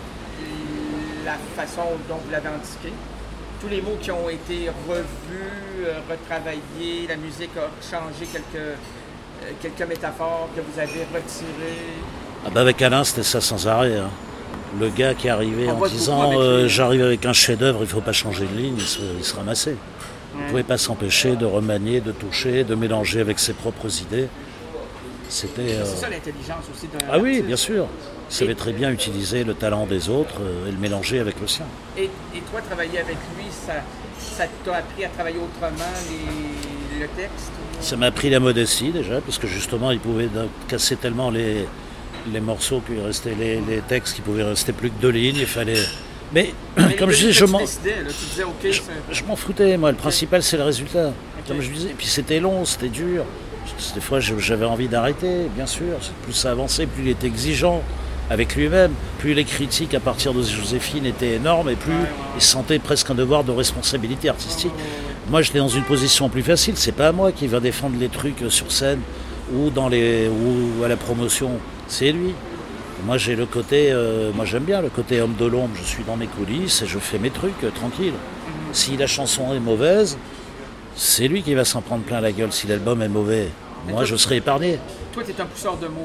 la façon dont vous l'avez indiqué. Tous les mots qui ont été revus, euh, retravaillés, la musique a changé quelques, euh, quelques métaphores que vous avez retirées. Ah bah avec Alain, c'était ça sans arrêt. Hein. Le gars qui arrivait en disant euh, j'arrive avec un chef-d'œuvre, il ne faut pas changer de ligne, il se, il se ramassait. Ouais. Il ne pouvait pas s'empêcher de remanier, de toucher, de mélanger avec ses propres idées. C'était. Euh... C'est ça l'intelligence aussi d'un Ah oui, bien sûr. Il savait très bien utiliser le talent des autres euh, et le mélanger avec le sien. Et, et toi, travailler avec lui, ça, ça t'a appris à travailler autrement les, le texte? Ou... Ça m'a appris la modestie déjà, parce que justement, il pouvait casser tellement les. les morceaux qui restaient, les, les textes qui pouvaient rester plus que deux lignes, il fallait... Mais, Mais comme je disais, je m'en... Disais, okay, je, je m'en foutais, moi, le principal c'est le résultat. Okay. Comme je disais, et puis c'était long, c'était dur. Des fois j'avais envie d'arrêter, bien sûr. Plus ça avançait, plus il était exigeant avec lui-même, plus les critiques à partir de Joséphine étaient énormes, et plus ouais, ouais, ouais. il sentait presque un devoir de responsabilité artistique. Ouais, ouais, ouais. Moi j'étais dans une position plus facile, c'est pas moi qui va défendre les trucs sur scène ou, dans les, ou à la promotion. C'est lui. Moi j'ai le côté, euh, moi j'aime bien le côté homme de l'ombre, je suis dans mes coulisses et je fais mes trucs euh, tranquille. Mm-hmm. Si la chanson est mauvaise, c'est lui qui va s'en prendre plein la gueule. Si l'album est mauvais, et moi toi, je serai épargné. Toi tu es un pousseur de mots.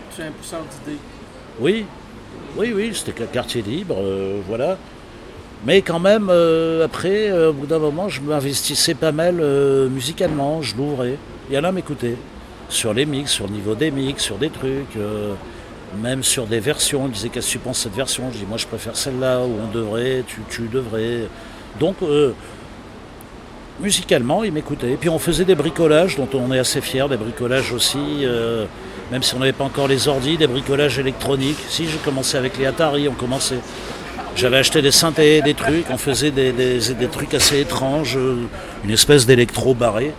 tu es un pousseur d'idées. Oui, oui, oui, c'était quartier libre, euh, voilà. Mais quand même, euh, après, euh, au bout d'un moment, je m'investissais pas mal euh, musicalement, je l'ouvrais. Et Alain m'écoutait. Sur les mix, sur le niveau des mix, sur des trucs, euh, même sur des versions. Il me disait, qu'est-ce que tu penses de cette version? Je dis, moi je préfère celle-là, où on devrait, tu, tu devrais. Donc, euh, musicalement, il m'écoutait. Et puis on faisait des bricolages, dont on est assez fiers, des bricolages aussi, euh, même si on n'avait pas encore les ordis, des bricolages électroniques. Si, j'ai commencé avec les Atari, on commençait. J'avais acheté des synthés, des trucs, on faisait des, des, des trucs assez étranges, une espèce d'électro barré.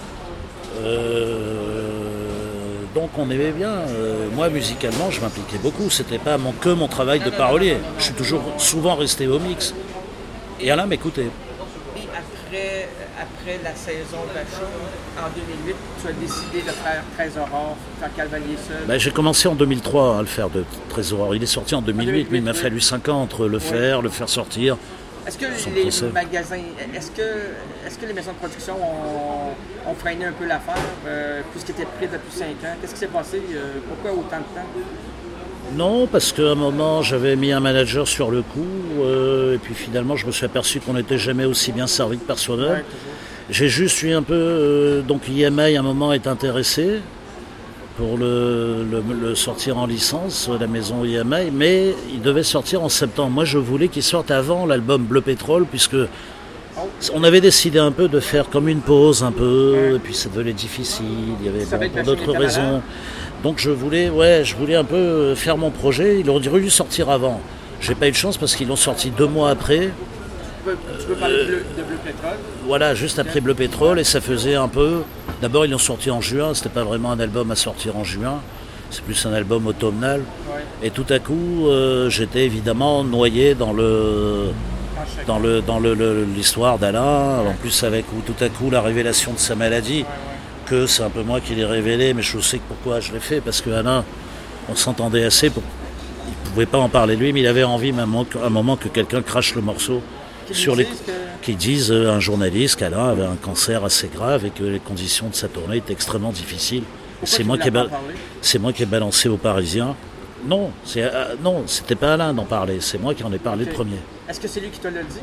Euh, donc on aimait bien. Euh, moi, musicalement, je m'impliquais beaucoup. C'était pas mon, que mon travail de parolier. Je suis toujours souvent resté au mix. Et Alain m'écoutait. Et après, après la saison Bachot, en deux mille huit, tu as décidé de faire treize Aurores, faire Cavalier seul. Ben, j'ai commencé en deux mille trois à le faire de treize Aurores. Il est sorti en deux mille huit, en deux mille huit, mais il m'a oui. fallu cinq ans entre le faire, oui. le faire sortir. Est-ce que les procès. magasins, est-ce que, est-ce que les maisons de production ont, ont freiné un peu l'affaire, euh, puisqu'il était prêt depuis cinq ans? Qu'est-ce qui s'est passé? Euh, pourquoi autant de temps? Non, parce qu'à un moment, j'avais mis un manager sur le coup, euh, et puis finalement, je me suis aperçu qu'on n'était jamais aussi bien servi que par soi-même. Ouais, j'ai juste eu un peu... Euh, donc I M I, à un moment, est intéressé pour le, le, le sortir en licence, la maison I M I, mais il devait sortir en septembre. Moi, je voulais qu'il sorte avant l'album Bleu Pétrole, puisque on avait décidé un peu de faire comme une pause, un peu, et puis ça devenait difficile, il y avait bon, pour d'autres raisons. Donc je voulais, ouais, je voulais un peu faire mon projet, il aurait dû sortir avant. J'ai pas eu de chance parce qu'ils l'ont sorti deux mois après. Tu peux, tu peux parler euh, de, bleu, de Bleu Pétrole? Voilà, juste après Bleu Pétrole, et ça faisait un peu... D'abord, ils l'ont sorti en juin, c'était pas vraiment un album à sortir en juin, c'est plus un album automnal. Ouais. Et tout à coup, euh, j'étais évidemment noyé dans le... dans le dans le, le, l'histoire d'Alain, ouais. en plus avec où, tout à coup la révélation de sa maladie, ouais, ouais. que c'est un peu moi qui l'ai révélé, mais je sais pourquoi je l'ai fait, parce que Alain, on s'entendait assez, pour... il ne pouvait pas en parler lui, mais il avait envie à un moment que quelqu'un crache le morceau. Sur les... que... qui disent euh, un journaliste qu'Alain avait un cancer assez grave et que les conditions de sa tournée étaient extrêmement difficiles. C'est moi, qui ai ba... c'est moi qui ai balancé aux Parisiens. Non, c'est, euh, non, c'était pas Alain d'en parler, c'est moi qui en ai parlé okay. le premier. Est-ce que c'est lui qui te l'a dit?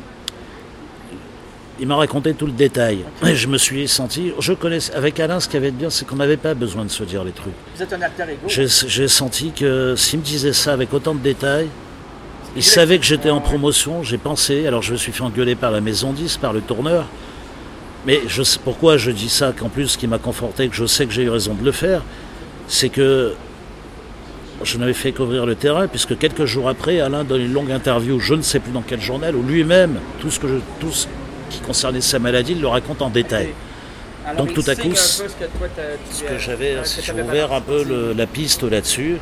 Il m'a raconté tout le détail. Okay. Et je me suis senti... Je connais... Avec Alain, ce qu'il y avait de bien, c'est qu'on n'avait pas besoin de se dire les trucs. Vous êtes un alter ego? J'ai, j'ai senti que s'il me disait ça avec autant de détails, il savait que j'étais en promotion, j'ai pensé, alors je me suis fait engueuler par la maison dix, par le tourneur, mais je sais pourquoi je dis ça, qu'en plus ce qui m'a conforté, que je sais que j'ai eu raison de le faire, c'est que je n'avais fait qu'ouvrir le terrain, puisque quelques jours après, Alain donne une longue interview, je ne sais plus dans quel journal, où lui-même, tout ce, que je, tout ce qui concernait sa maladie, il le raconte en détail. Alors, donc tout à coup, ce que, toi, ce que j'avais, j'ai ouvert un peu le, la piste là-dessus.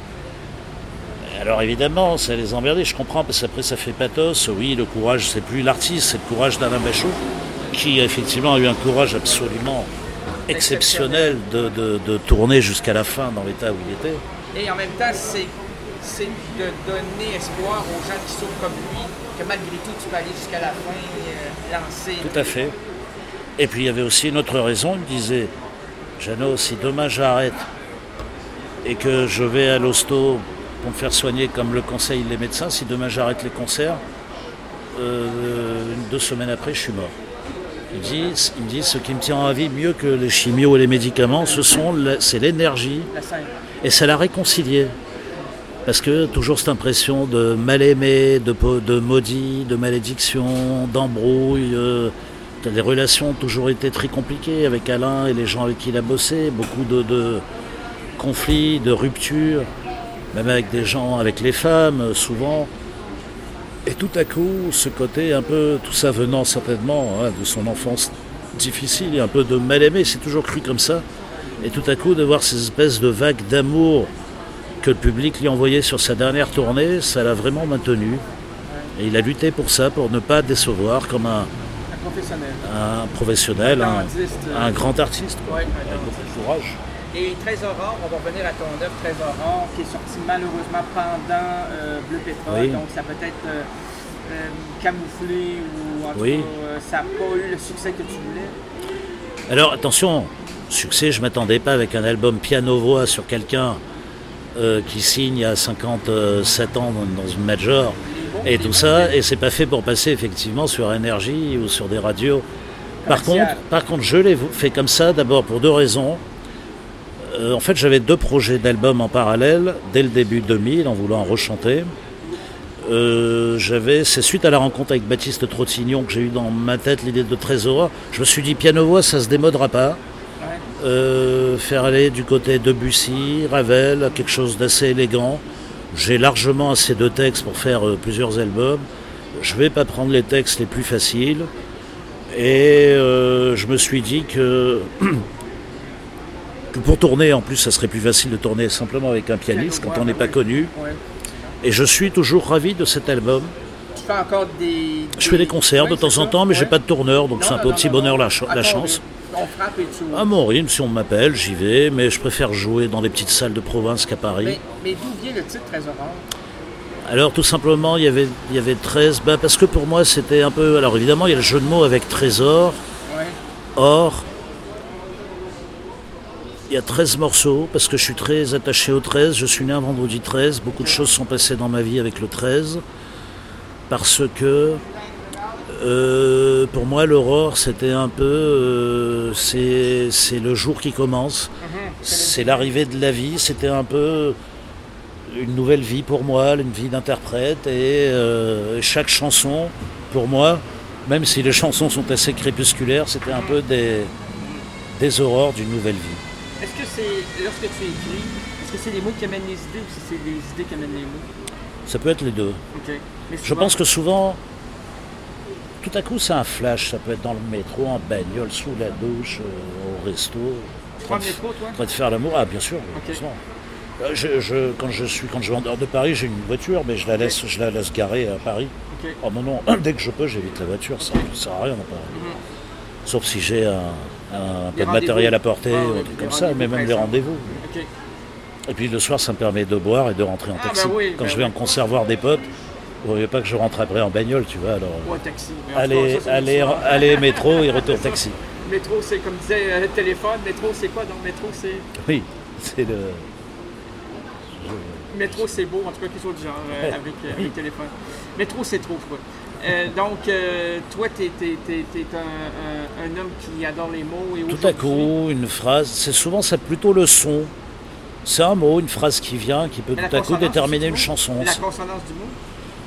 Alors évidemment, ça les emmerdait, je comprends, parce qu'après ça fait pathos. Oui, le courage, c'est plus l'artiste, c'est le courage d'Alain Bachot, qui effectivement a eu un courage absolument exceptionnel de, de, de tourner jusqu'à la fin dans l'état où il était. Et en même temps, c'est, c'est de donner espoir aux gens qui souffrent comme lui, que malgré tout, tu peux aller jusqu'à la fin, euh, lancer... Tout à fait. Et puis il y avait aussi une autre raison, il me disait, Jeannot, si demain j'arrête et que je vais à l'hosto pour me faire soigner comme le conseillent les médecins, si demain j'arrête les concerts, euh, deux semaines après je suis mort. Il me dit, il me dit ce qui me tient en vie mieux que les chimios et les médicaments, ce sont la, c'est l'énergie. Et ça l'a réconcilié. Parce que toujours cette impression de mal-aimé, de, de maudit, de malédiction, d'embrouille. Euh, les relations ont toujours été très compliquées avec Alain et les gens avec qui il a bossé. Beaucoup de, de conflits, de ruptures. Même avec des gens, avec les femmes, souvent. Et tout à coup, ce côté un peu, tout ça venant certainement hein, de son enfance difficile et un peu de mal-aimé, c'est toujours cru comme ça. Et tout à coup, de voir ces espèces de vagues d'amour que le public lui envoyait sur sa dernière tournée, ça l'a vraiment maintenu. Et il a lutté pour ça, pour ne pas décevoir comme un, un professionnel, un, professionnel, un, un, un grand artiste, ouais, avec beaucoup de courage. Et treize Aurores, on va revenir à ton œuvre treize Aurores, qui est sorti malheureusement pendant euh, Bleu Pétrole, oui. Donc ça peut être euh, euh, camouflé ou en tout oui. cas, euh, ça n'a pas eu le succès que tu voulais. Alors attention, succès, je ne m'attendais pas avec un album piano-voix sur quelqu'un euh, qui signe à cinquante-sept ans dans, dans une major et tout ça, et c'est pas fait pour passer effectivement sur Énergie ou sur des radios. Par contre, par contre, je l'ai fait comme ça d'abord pour deux raisons. Euh, en fait, j'avais deux projets d'albums en parallèle dès le début deux mille en voulant en rechanter. Euh, j'avais, c'est suite à la rencontre avec Baptiste Trottignon que j'ai eu dans ma tête l'idée de Trésor. Je me suis dit piano-voix, ça se démodera pas. Euh, faire aller du côté Debussy, Ravel, quelque chose d'assez élégant. J'ai largement assez de textes pour faire euh, plusieurs albums. Je vais pas prendre les textes les plus faciles. Et euh, je me suis dit que, que pour tourner, en plus, ça serait plus facile de tourner simplement avec un pianiste quand on n'est pas connu. Et je suis toujours ravi de cet album. Tu fais encore des... Je fais des concerts oui, de temps en temps, mais ouais. j'ai pas de tourneur, donc non, c'est un peu non, petit non, bonheur non. la, ch- la chance. On frappe et tout. À mon rythme, si on m'appelle, j'y vais, mais je préfère jouer dans des petites salles de province qu'à Paris. Mais, mais d'où vient le titre Trésor? Alors tout simplement, il y avait, il y avait treize, bah, parce que pour moi c'était un peu... Alors évidemment, il y a le jeu de mots avec trésor, ouais. or... Il y a treize morceaux, parce que je suis très attaché au treize. Je suis né un vendredi treize. Beaucoup de choses sont passées dans ma vie avec le treize. Parce que, euh, pour moi, l'aurore, c'était un peu... Euh, c'est, c'est le jour qui commence. C'est l'arrivée de la vie. C'était un peu une nouvelle vie pour moi, une vie d'interprète. Et euh, chaque chanson, pour moi, même si les chansons sont assez crépusculaires, c'était un peu des, des aurores d'une nouvelle vie. Est-ce que c'est, lorsque tu écris, est-ce que c'est les mots qui amènent les idées ou c'est les idées qui amènent les mots? Ça peut être les deux. Okay. Mais souvent... Je pense que souvent, tout à coup, c'est un flash. Ça peut être dans le métro, en bagnole, sous la douche, euh, au resto. Tu prends le métro, toi? En train de faire l'amour, ah bien sûr. Okay. Je, je, quand je suis, quand je vais en dehors de Paris, j'ai une voiture, mais je la laisse, okay. je la laisse garer à Paris. Okay. Oh non, non, dès que je peux, j'évite la voiture. Ça ne sert à rien. Mm-hmm. Sauf si j'ai un... un peu de matériel à porter, ah, oui, comme ça, mais même les rendez-vous. Okay. Et puis le soir, ça me permet de boire et de rentrer en taxi. Ah, bah oui, Quand bah je vais oui. en concert voir des potes, vous ne voyez pas que je rentre après en bagnole, tu vois. Alors, ouais, taxi. Allez, ça, allez, allez, métro et retour taxi. Métro, c'est comme disait euh, téléphone. Métro, c'est quoi dans le métro? C'est... Oui, c'est le... Je... Métro, c'est beau, en tout cas, quelque chose du genre, euh, avec, euh, avec téléphone. Métro, c'est trop, quoi. Euh, donc, euh, toi, tu es un, un, un homme qui adore les mots. Et tout à coup, une phrase, c'est souvent ça, plutôt le son. C'est un mot, une phrase qui vient, qui peut tout à coup déterminer une chanson. La consonance du mot?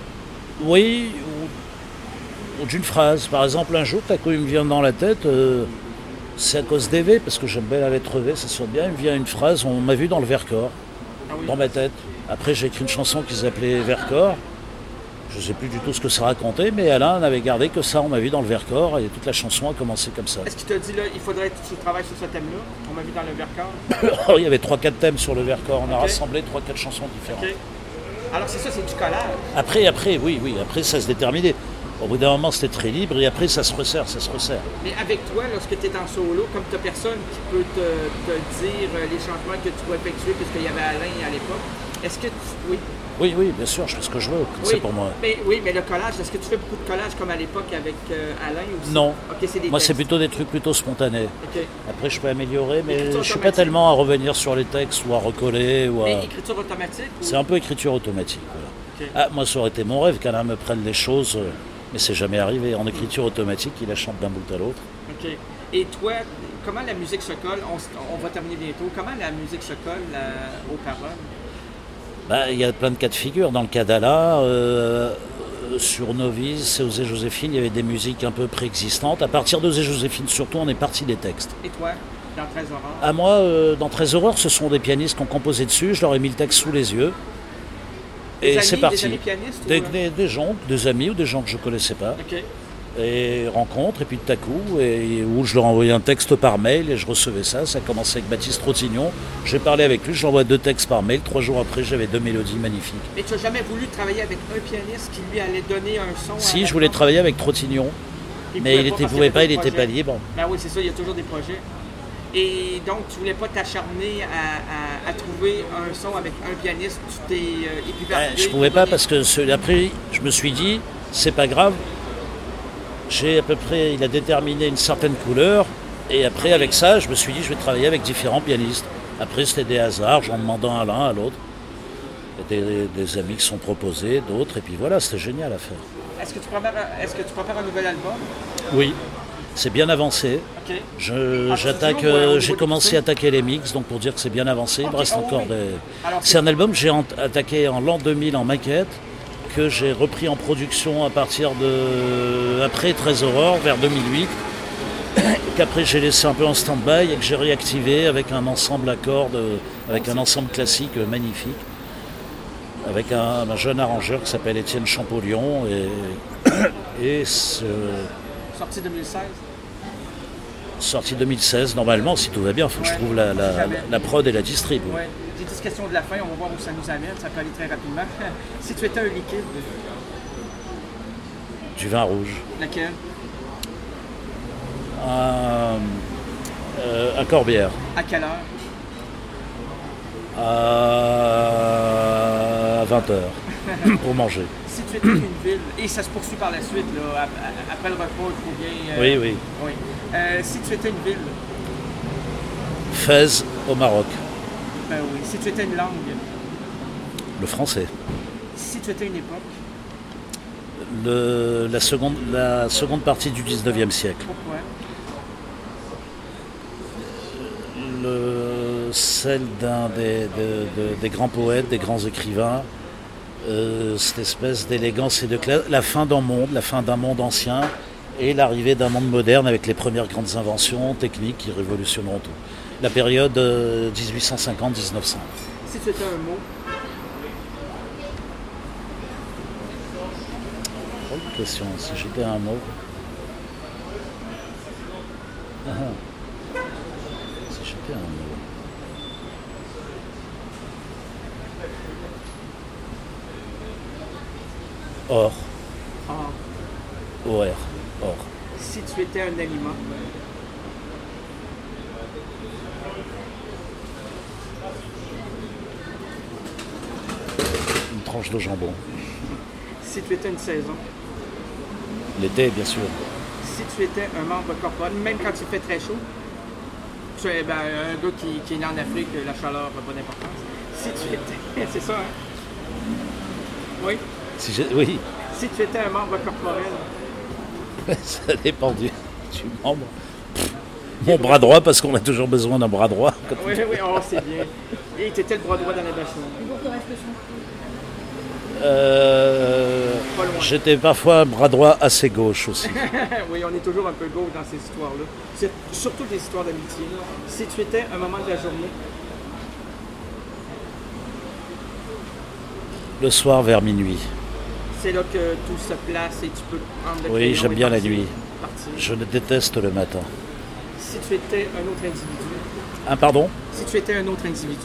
Oui, ou, ou d'une phrase. Par exemple, un jour, tout à coup, il me vient dans la tête, euh, c'est à cause des V, parce que j'aime bien la lettre V, ça sonne bien, il me vient une phrase, on m'a vu dans le Vercors, ah oui. dans ma tête. Après, j'ai écrit une chanson qui s'appelait Vercors. Je ne sais plus du tout ce que ça racontait, mais Alain n'avait gardé que ça, on m'a vu dans le Vercors, et toute la chanson a commencé comme ça. Est-ce qu'il t'a dit, là, il faudrait que tu travailles sur ce thème-là? On m'a vu dans le Vercors? Oh, il y avait trois quatre thèmes sur le Vercors, on okay. a rassemblé trois quatre chansons différentes. Okay. Alors c'est ça, c'est du collage? Après, après, oui, oui, après ça se déterminait. Au bout d'un moment, c'était très libre, et après, ça se resserre, ça se resserre. Mais avec toi, lorsque tu es en solo, comme tu n'as personne qui peut te, te dire les changements que tu dois effectuer, puisqu'il y avait Alain à l'époque, est-ce que tu... Oui. Oui, oui, bien sûr, je fais ce que je veux, oui, c'est pour moi. Mais, oui, mais le collage, est-ce que tu fais beaucoup de collage comme à l'époque avec euh, Alain aussi? Non, okay, c'est des moi textes. C'est plutôt des trucs plutôt spontanés. Okay. Après, je peux améliorer, mais je ne suis pas tellement à revenir sur les textes ou à recoller. Ou à... Mais écriture automatique? Ou... C'est un peu écriture automatique, voilà. Okay. Ah, moi, ça aurait été mon rêve qu'Alain me prenne les choses, mais c'est jamais arrivé. En écriture automatique, il la chante d'un bout à l'autre. OK. Et toi, comment la musique se colle? On, on va terminer bientôt. Comment la musique se colle euh, aux paroles? Ben, il y a plein de cas de figure. Dans le cas d'Alain, euh, sur Novice et Osée Joséphine, il y avait des musiques un peu préexistantes. À partir d'Osée Joséphine, surtout, on est parti des textes. Et toi, dans treize Aurores? À moi, euh, dans treize Aurores, ce sont des pianistes qui ont composé dessus. Je leur ai mis le texte sous les yeux. Des et amis, c'est parti. Des amis pianistes? Des, ou... des, des gens, des amis ou des gens que je ne connaissais pas. Okay. Et rencontre, et puis tout à coup, et, où je leur envoyais un texte par mail et je recevais ça. Ça a commencé avec Baptiste Trottignon. J'ai parlé avec lui, je lui envoie deux textes par mail. Trois jours après, j'avais deux mélodies magnifiques. Mais tu n'as jamais voulu travailler avec un pianiste qui lui allait donner un son? Si, je voulais travailler avec Trottignon, il mais il ne pouvait pas, il n'était pas libre. Ben oui, c'est ça, il y a toujours des projets. Et donc, tu ne voulais pas t'acharner à, à, à trouver un son avec un pianiste, tu t'es euh, épivarqué? Je ne pouvais pas parce que ce, après, je me suis dit, c'est pas grave. J'ai à peu près, il a déterminé une certaine couleur, et après, avec ça, je me suis dit, je vais travailler avec différents pianistes. Après, c'était des hasards, en demandant à l'un, à l'autre. Il y a des, des amis qui sont proposés, d'autres, et puis voilà, c'était génial à faire. Est-ce que tu prépares, est-ce que tu prépares un nouvel album? Oui, c'est bien avancé. OK. Je, Ah, j'attaque, studio, ouais, au euh, niveau j'ai du commencé mixing? à attaquer les mix, donc pour dire que c'est bien avancé, il Ok, me reste oh, encore oui. des... Alors, C'est un album que j'ai en- attaqué en l'an deux mille en maquette, que j'ai repris en production à partir de... après treize Aurore, vers deux mille huit, qu'après j'ai laissé un peu en stand-by et que j'ai réactivé avec un ensemble à cordes, euh, avec un ensemble classique euh, magnifique, avec un, un jeune arrangeur qui s'appelle Étienne Champollion, et, et ce- sorti deux mille seize? sorti deux mille seize, normalement, si tout va bien, il faut que je Ouais, trouve la, la- jamais. la prod et la distrib. Ouais. J'ai dix questions de la fin, on va voir où ça nous amène, ça peut aller très rapidement. Si tu étais un liquide, Du vin rouge. lequel? Un, euh, un Corbière. À quelle heure? À vingt heures pour manger. Si tu étais une ville, et ça se poursuit par la suite, là, ap- ap- après le repas, il faut bien... euh, Oui, oui. oui. Euh, si tu étais une ville, Fès au Maroc. ben oui. Si tu étais une langue, Le français. si tu étais une époque, Le- la, seconde, la seconde partie du dix-neuvième siècle. pourquoi? Le, celle d'un des, de- de- des grands poètes, des grands écrivains. Euh, cette espèce d'élégance et de classe. La fin d'un monde, la fin d'un monde ancien et l'arrivée d'un monde moderne avec les premières grandes inventions techniques qui révolutionneront tout. La période euh, dix-huit cent cinquante à dix-neuf cents. Si tu étais un mot, Bonne question, si j'étais un mot. Ah, ah. Si j'étais un mot. Or. ah, O R. Or. si tu étais un aliment, Une tranche de jambon. si tu étais une saison, L'été, bien sûr. si tu étais un membre corporel, même quand il fait très chaud, tu es ben, un gars qui, qui est né en Afrique, la chaleur n'a pas d'importance. Si tu étais, c'est ça, hein? Oui. Si j'ai- oui, Si tu étais un membre corporel, ça dépend du, du membre. Pff, Mon bras droit, parce qu'on a toujours besoin d'un bras droit. Quand- oui, oui, oh, c'est bien. Et tu étais le bras droit d'Anna Bachman. Euh, Pas loin. J'étais parfois un bras droit assez gauche aussi. Oui, on est toujours un peu gauche dans ces histoires-là. C'est surtout des histoires d'amitié. Si tu étais un moment de la journée, Le soir vers minuit. c'est là que tout se place et tu peux prendre le Oui, crayon j'aime et bien la partir- nuit. partir. Je le déteste le matin. Si tu étais un autre individu, Ah, pardon? si tu étais un autre individu,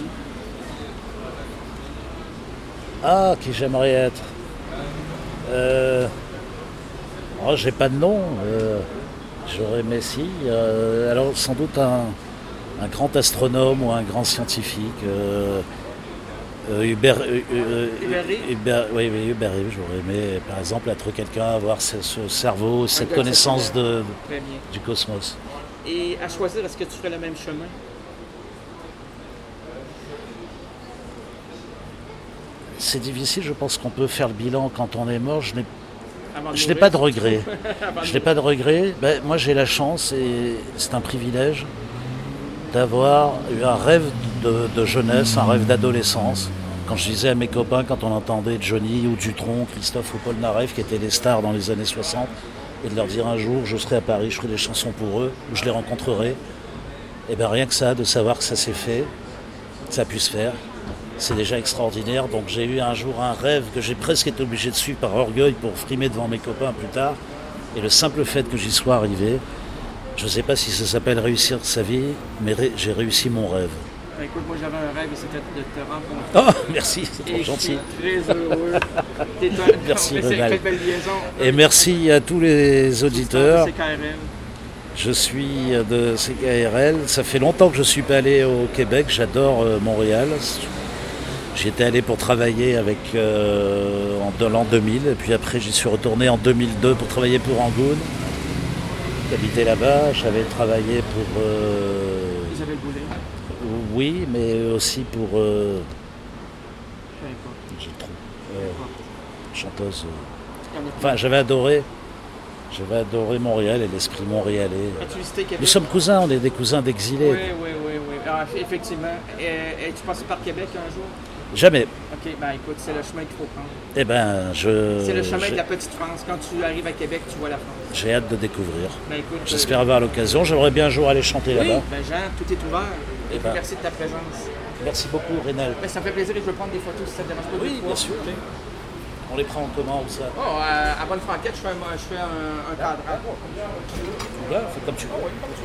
Ah, qui j'aimerais être. Euh... Oh, j'ai pas de nom. Euh, J'aurais Messi. Euh, alors, sans doute un, un grand astronome ou un grand scientifique. Euh, euh, Hubert, euh, euh, Hubert Reeves Hubert- oui, oui, Hubert Reeves, j'aurais aimé, par exemple, être quelqu'un, avoir ce, ce cerveau, cette gars connaissance de, très bien. du cosmos. Et à choisir, est-ce que tu ferais le même chemin? C'est difficile, je pense qu'on peut faire le bilan quand on est mort. Je n'ai Avant de Je n'ai mourir? pas de regrets. Avant de Je n'ai pas de regrets. Ben, moi, j'ai la chance, et c'est un privilège, d'avoir eu un rêve de, de jeunesse, un rêve d'adolescence. Quand je disais à mes copains, quand on entendait Johnny ou Dutronc, Christophe ou Paul Naref, qui étaient des stars dans les années soixante, et de leur dire un jour, je serai à Paris, je ferai des chansons pour eux, ou je les rencontrerai, et bien rien que ça, de savoir que ça s'est fait, que ça a pu se faire, c'est déjà extraordinaire. Donc j'ai eu un jour un rêve que j'ai presque été obligé de suivre par orgueil pour frimer devant mes copains plus tard. Et le simple fait que j'y sois arrivé, je ne sais pas si ça s'appelle réussir sa vie, mais ré- j'ai réussi mon rêve. Ben, écoute, moi j'avais un rêve et c'était de te rencontrer. Oh, merci, c'est trop Et je gentil. suis très heureux. T'es un- Merci, Mais c'est Rénal. quelle belle liaison. Et merci à tous les auditeurs. C'est K R L. Je suis de C K R L. Ça fait longtemps que je ne suis pas allé au Québec. J'adore euh, Montréal. J'y étais allé pour travailler avec, euh, en de l'an deux mille. Et puis après, j'y suis retourné en deux mille deux pour travailler pour Angoune. J'habitais là-bas. J'avais travaillé pour... euh, Isabelle Boulay. oui, mais aussi pour... euh, Peu importe. J'ai trop. Peu Euh, importe. chanteuse. euh, Il y en a Enfin, j'avais adoré. J'avais adoré Montréal et l'esprit montréalais. plein. As-tu visité Québec? Nous sommes cousins, on est des cousins d'exilés. Oui, oui, oui, oui. Alors, effectivement. Et, et tu passes par Québec un jour? Jamais. Ok, ben écoute, c'est le chemin qu'il faut prendre. Eh ben, je. C'est le chemin j'ai- de la petite France. Quand tu arrives à Québec, tu vois la France. J'ai hâte de découvrir. Ben écoute. J'espère avoir l'occasion. J'aimerais bien un jour aller chanter euh, Oui, là-bas. ben Jean, tout est ouvert. Eh ben. Merci de ta présence. Merci beaucoup, Rénal. Ben, ça me fait plaisir et je veux prendre des photos si ça te dérange pas. Oui, des fois. bien sûr. On les prend en comment ou ça? Oh, euh, à Bonne Franquette, je fais un, je fais un, un cadrage. Là, fais comme tu veux.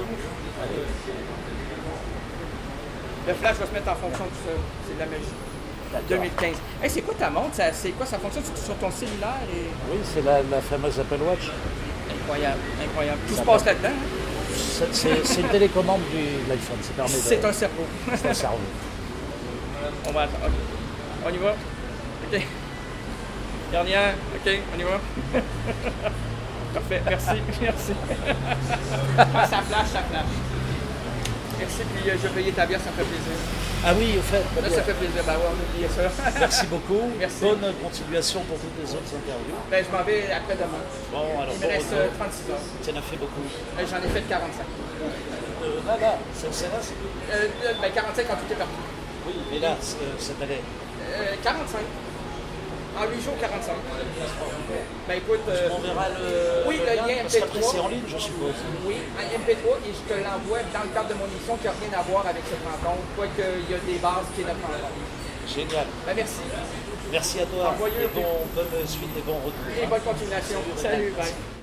Le flash va se mettre en fonction de ça. C'est de la magie. deux mille quinze. Hey, c'est quoi ta montre? Ça- C'est quoi? Ça fonctionne sur, sur ton cellulaire? Et... Oui, c'est la, la fameuse Apple Watch. Incroyable, incroyable. Tout Ça se passe va. là-dedans. hein? C'est c'est- c'est une télécommande du- de l'iPhone. Ça permet de. C'est un cerveau. C'est un cerveau. On va attendre. Ok. On y va? OK. Dernière. OK, on y va? Parfait, merci, merci. Ah, ça flash, ça flash. Merci, puis euh, je vais payer ta bière, ça me fait plaisir. Ah oui, au fait. Là, ça fait plaisir. Ben ouais, on oublie ça. Merci beaucoup. Merci. Bonne continuation pour toutes les autres interviews. Ben, je m'en vais après-demain. Bon, alors, Il me bon reste retour. euh, trente-six heures. Tu en as fait beaucoup. Euh, J'en ai fait quarante-cinq. Euh, là, là, c'est c'est là, c'est- Euh, euh, ben, quarante-cinq quand tout est parti. Oui, mais là, c'est- euh, cette année. Euh, quarante-cinq. En huit jours, quarante-cinq. Ben écoute, euh, On verra le. oui, le lien parce qu'après, M P trois. c'est en ligne, je suppose. oui, un M P trois et je te l'envoie dans le cadre de mon émission qui n'a rien à voir avec cette rencontre, quoique il y a des bases qui est notre rencontre. Génial. Ben merci Merci à toi. Envoyez- Et bon, bonne suite et bon retour. et bonne continuation. Salut, bye.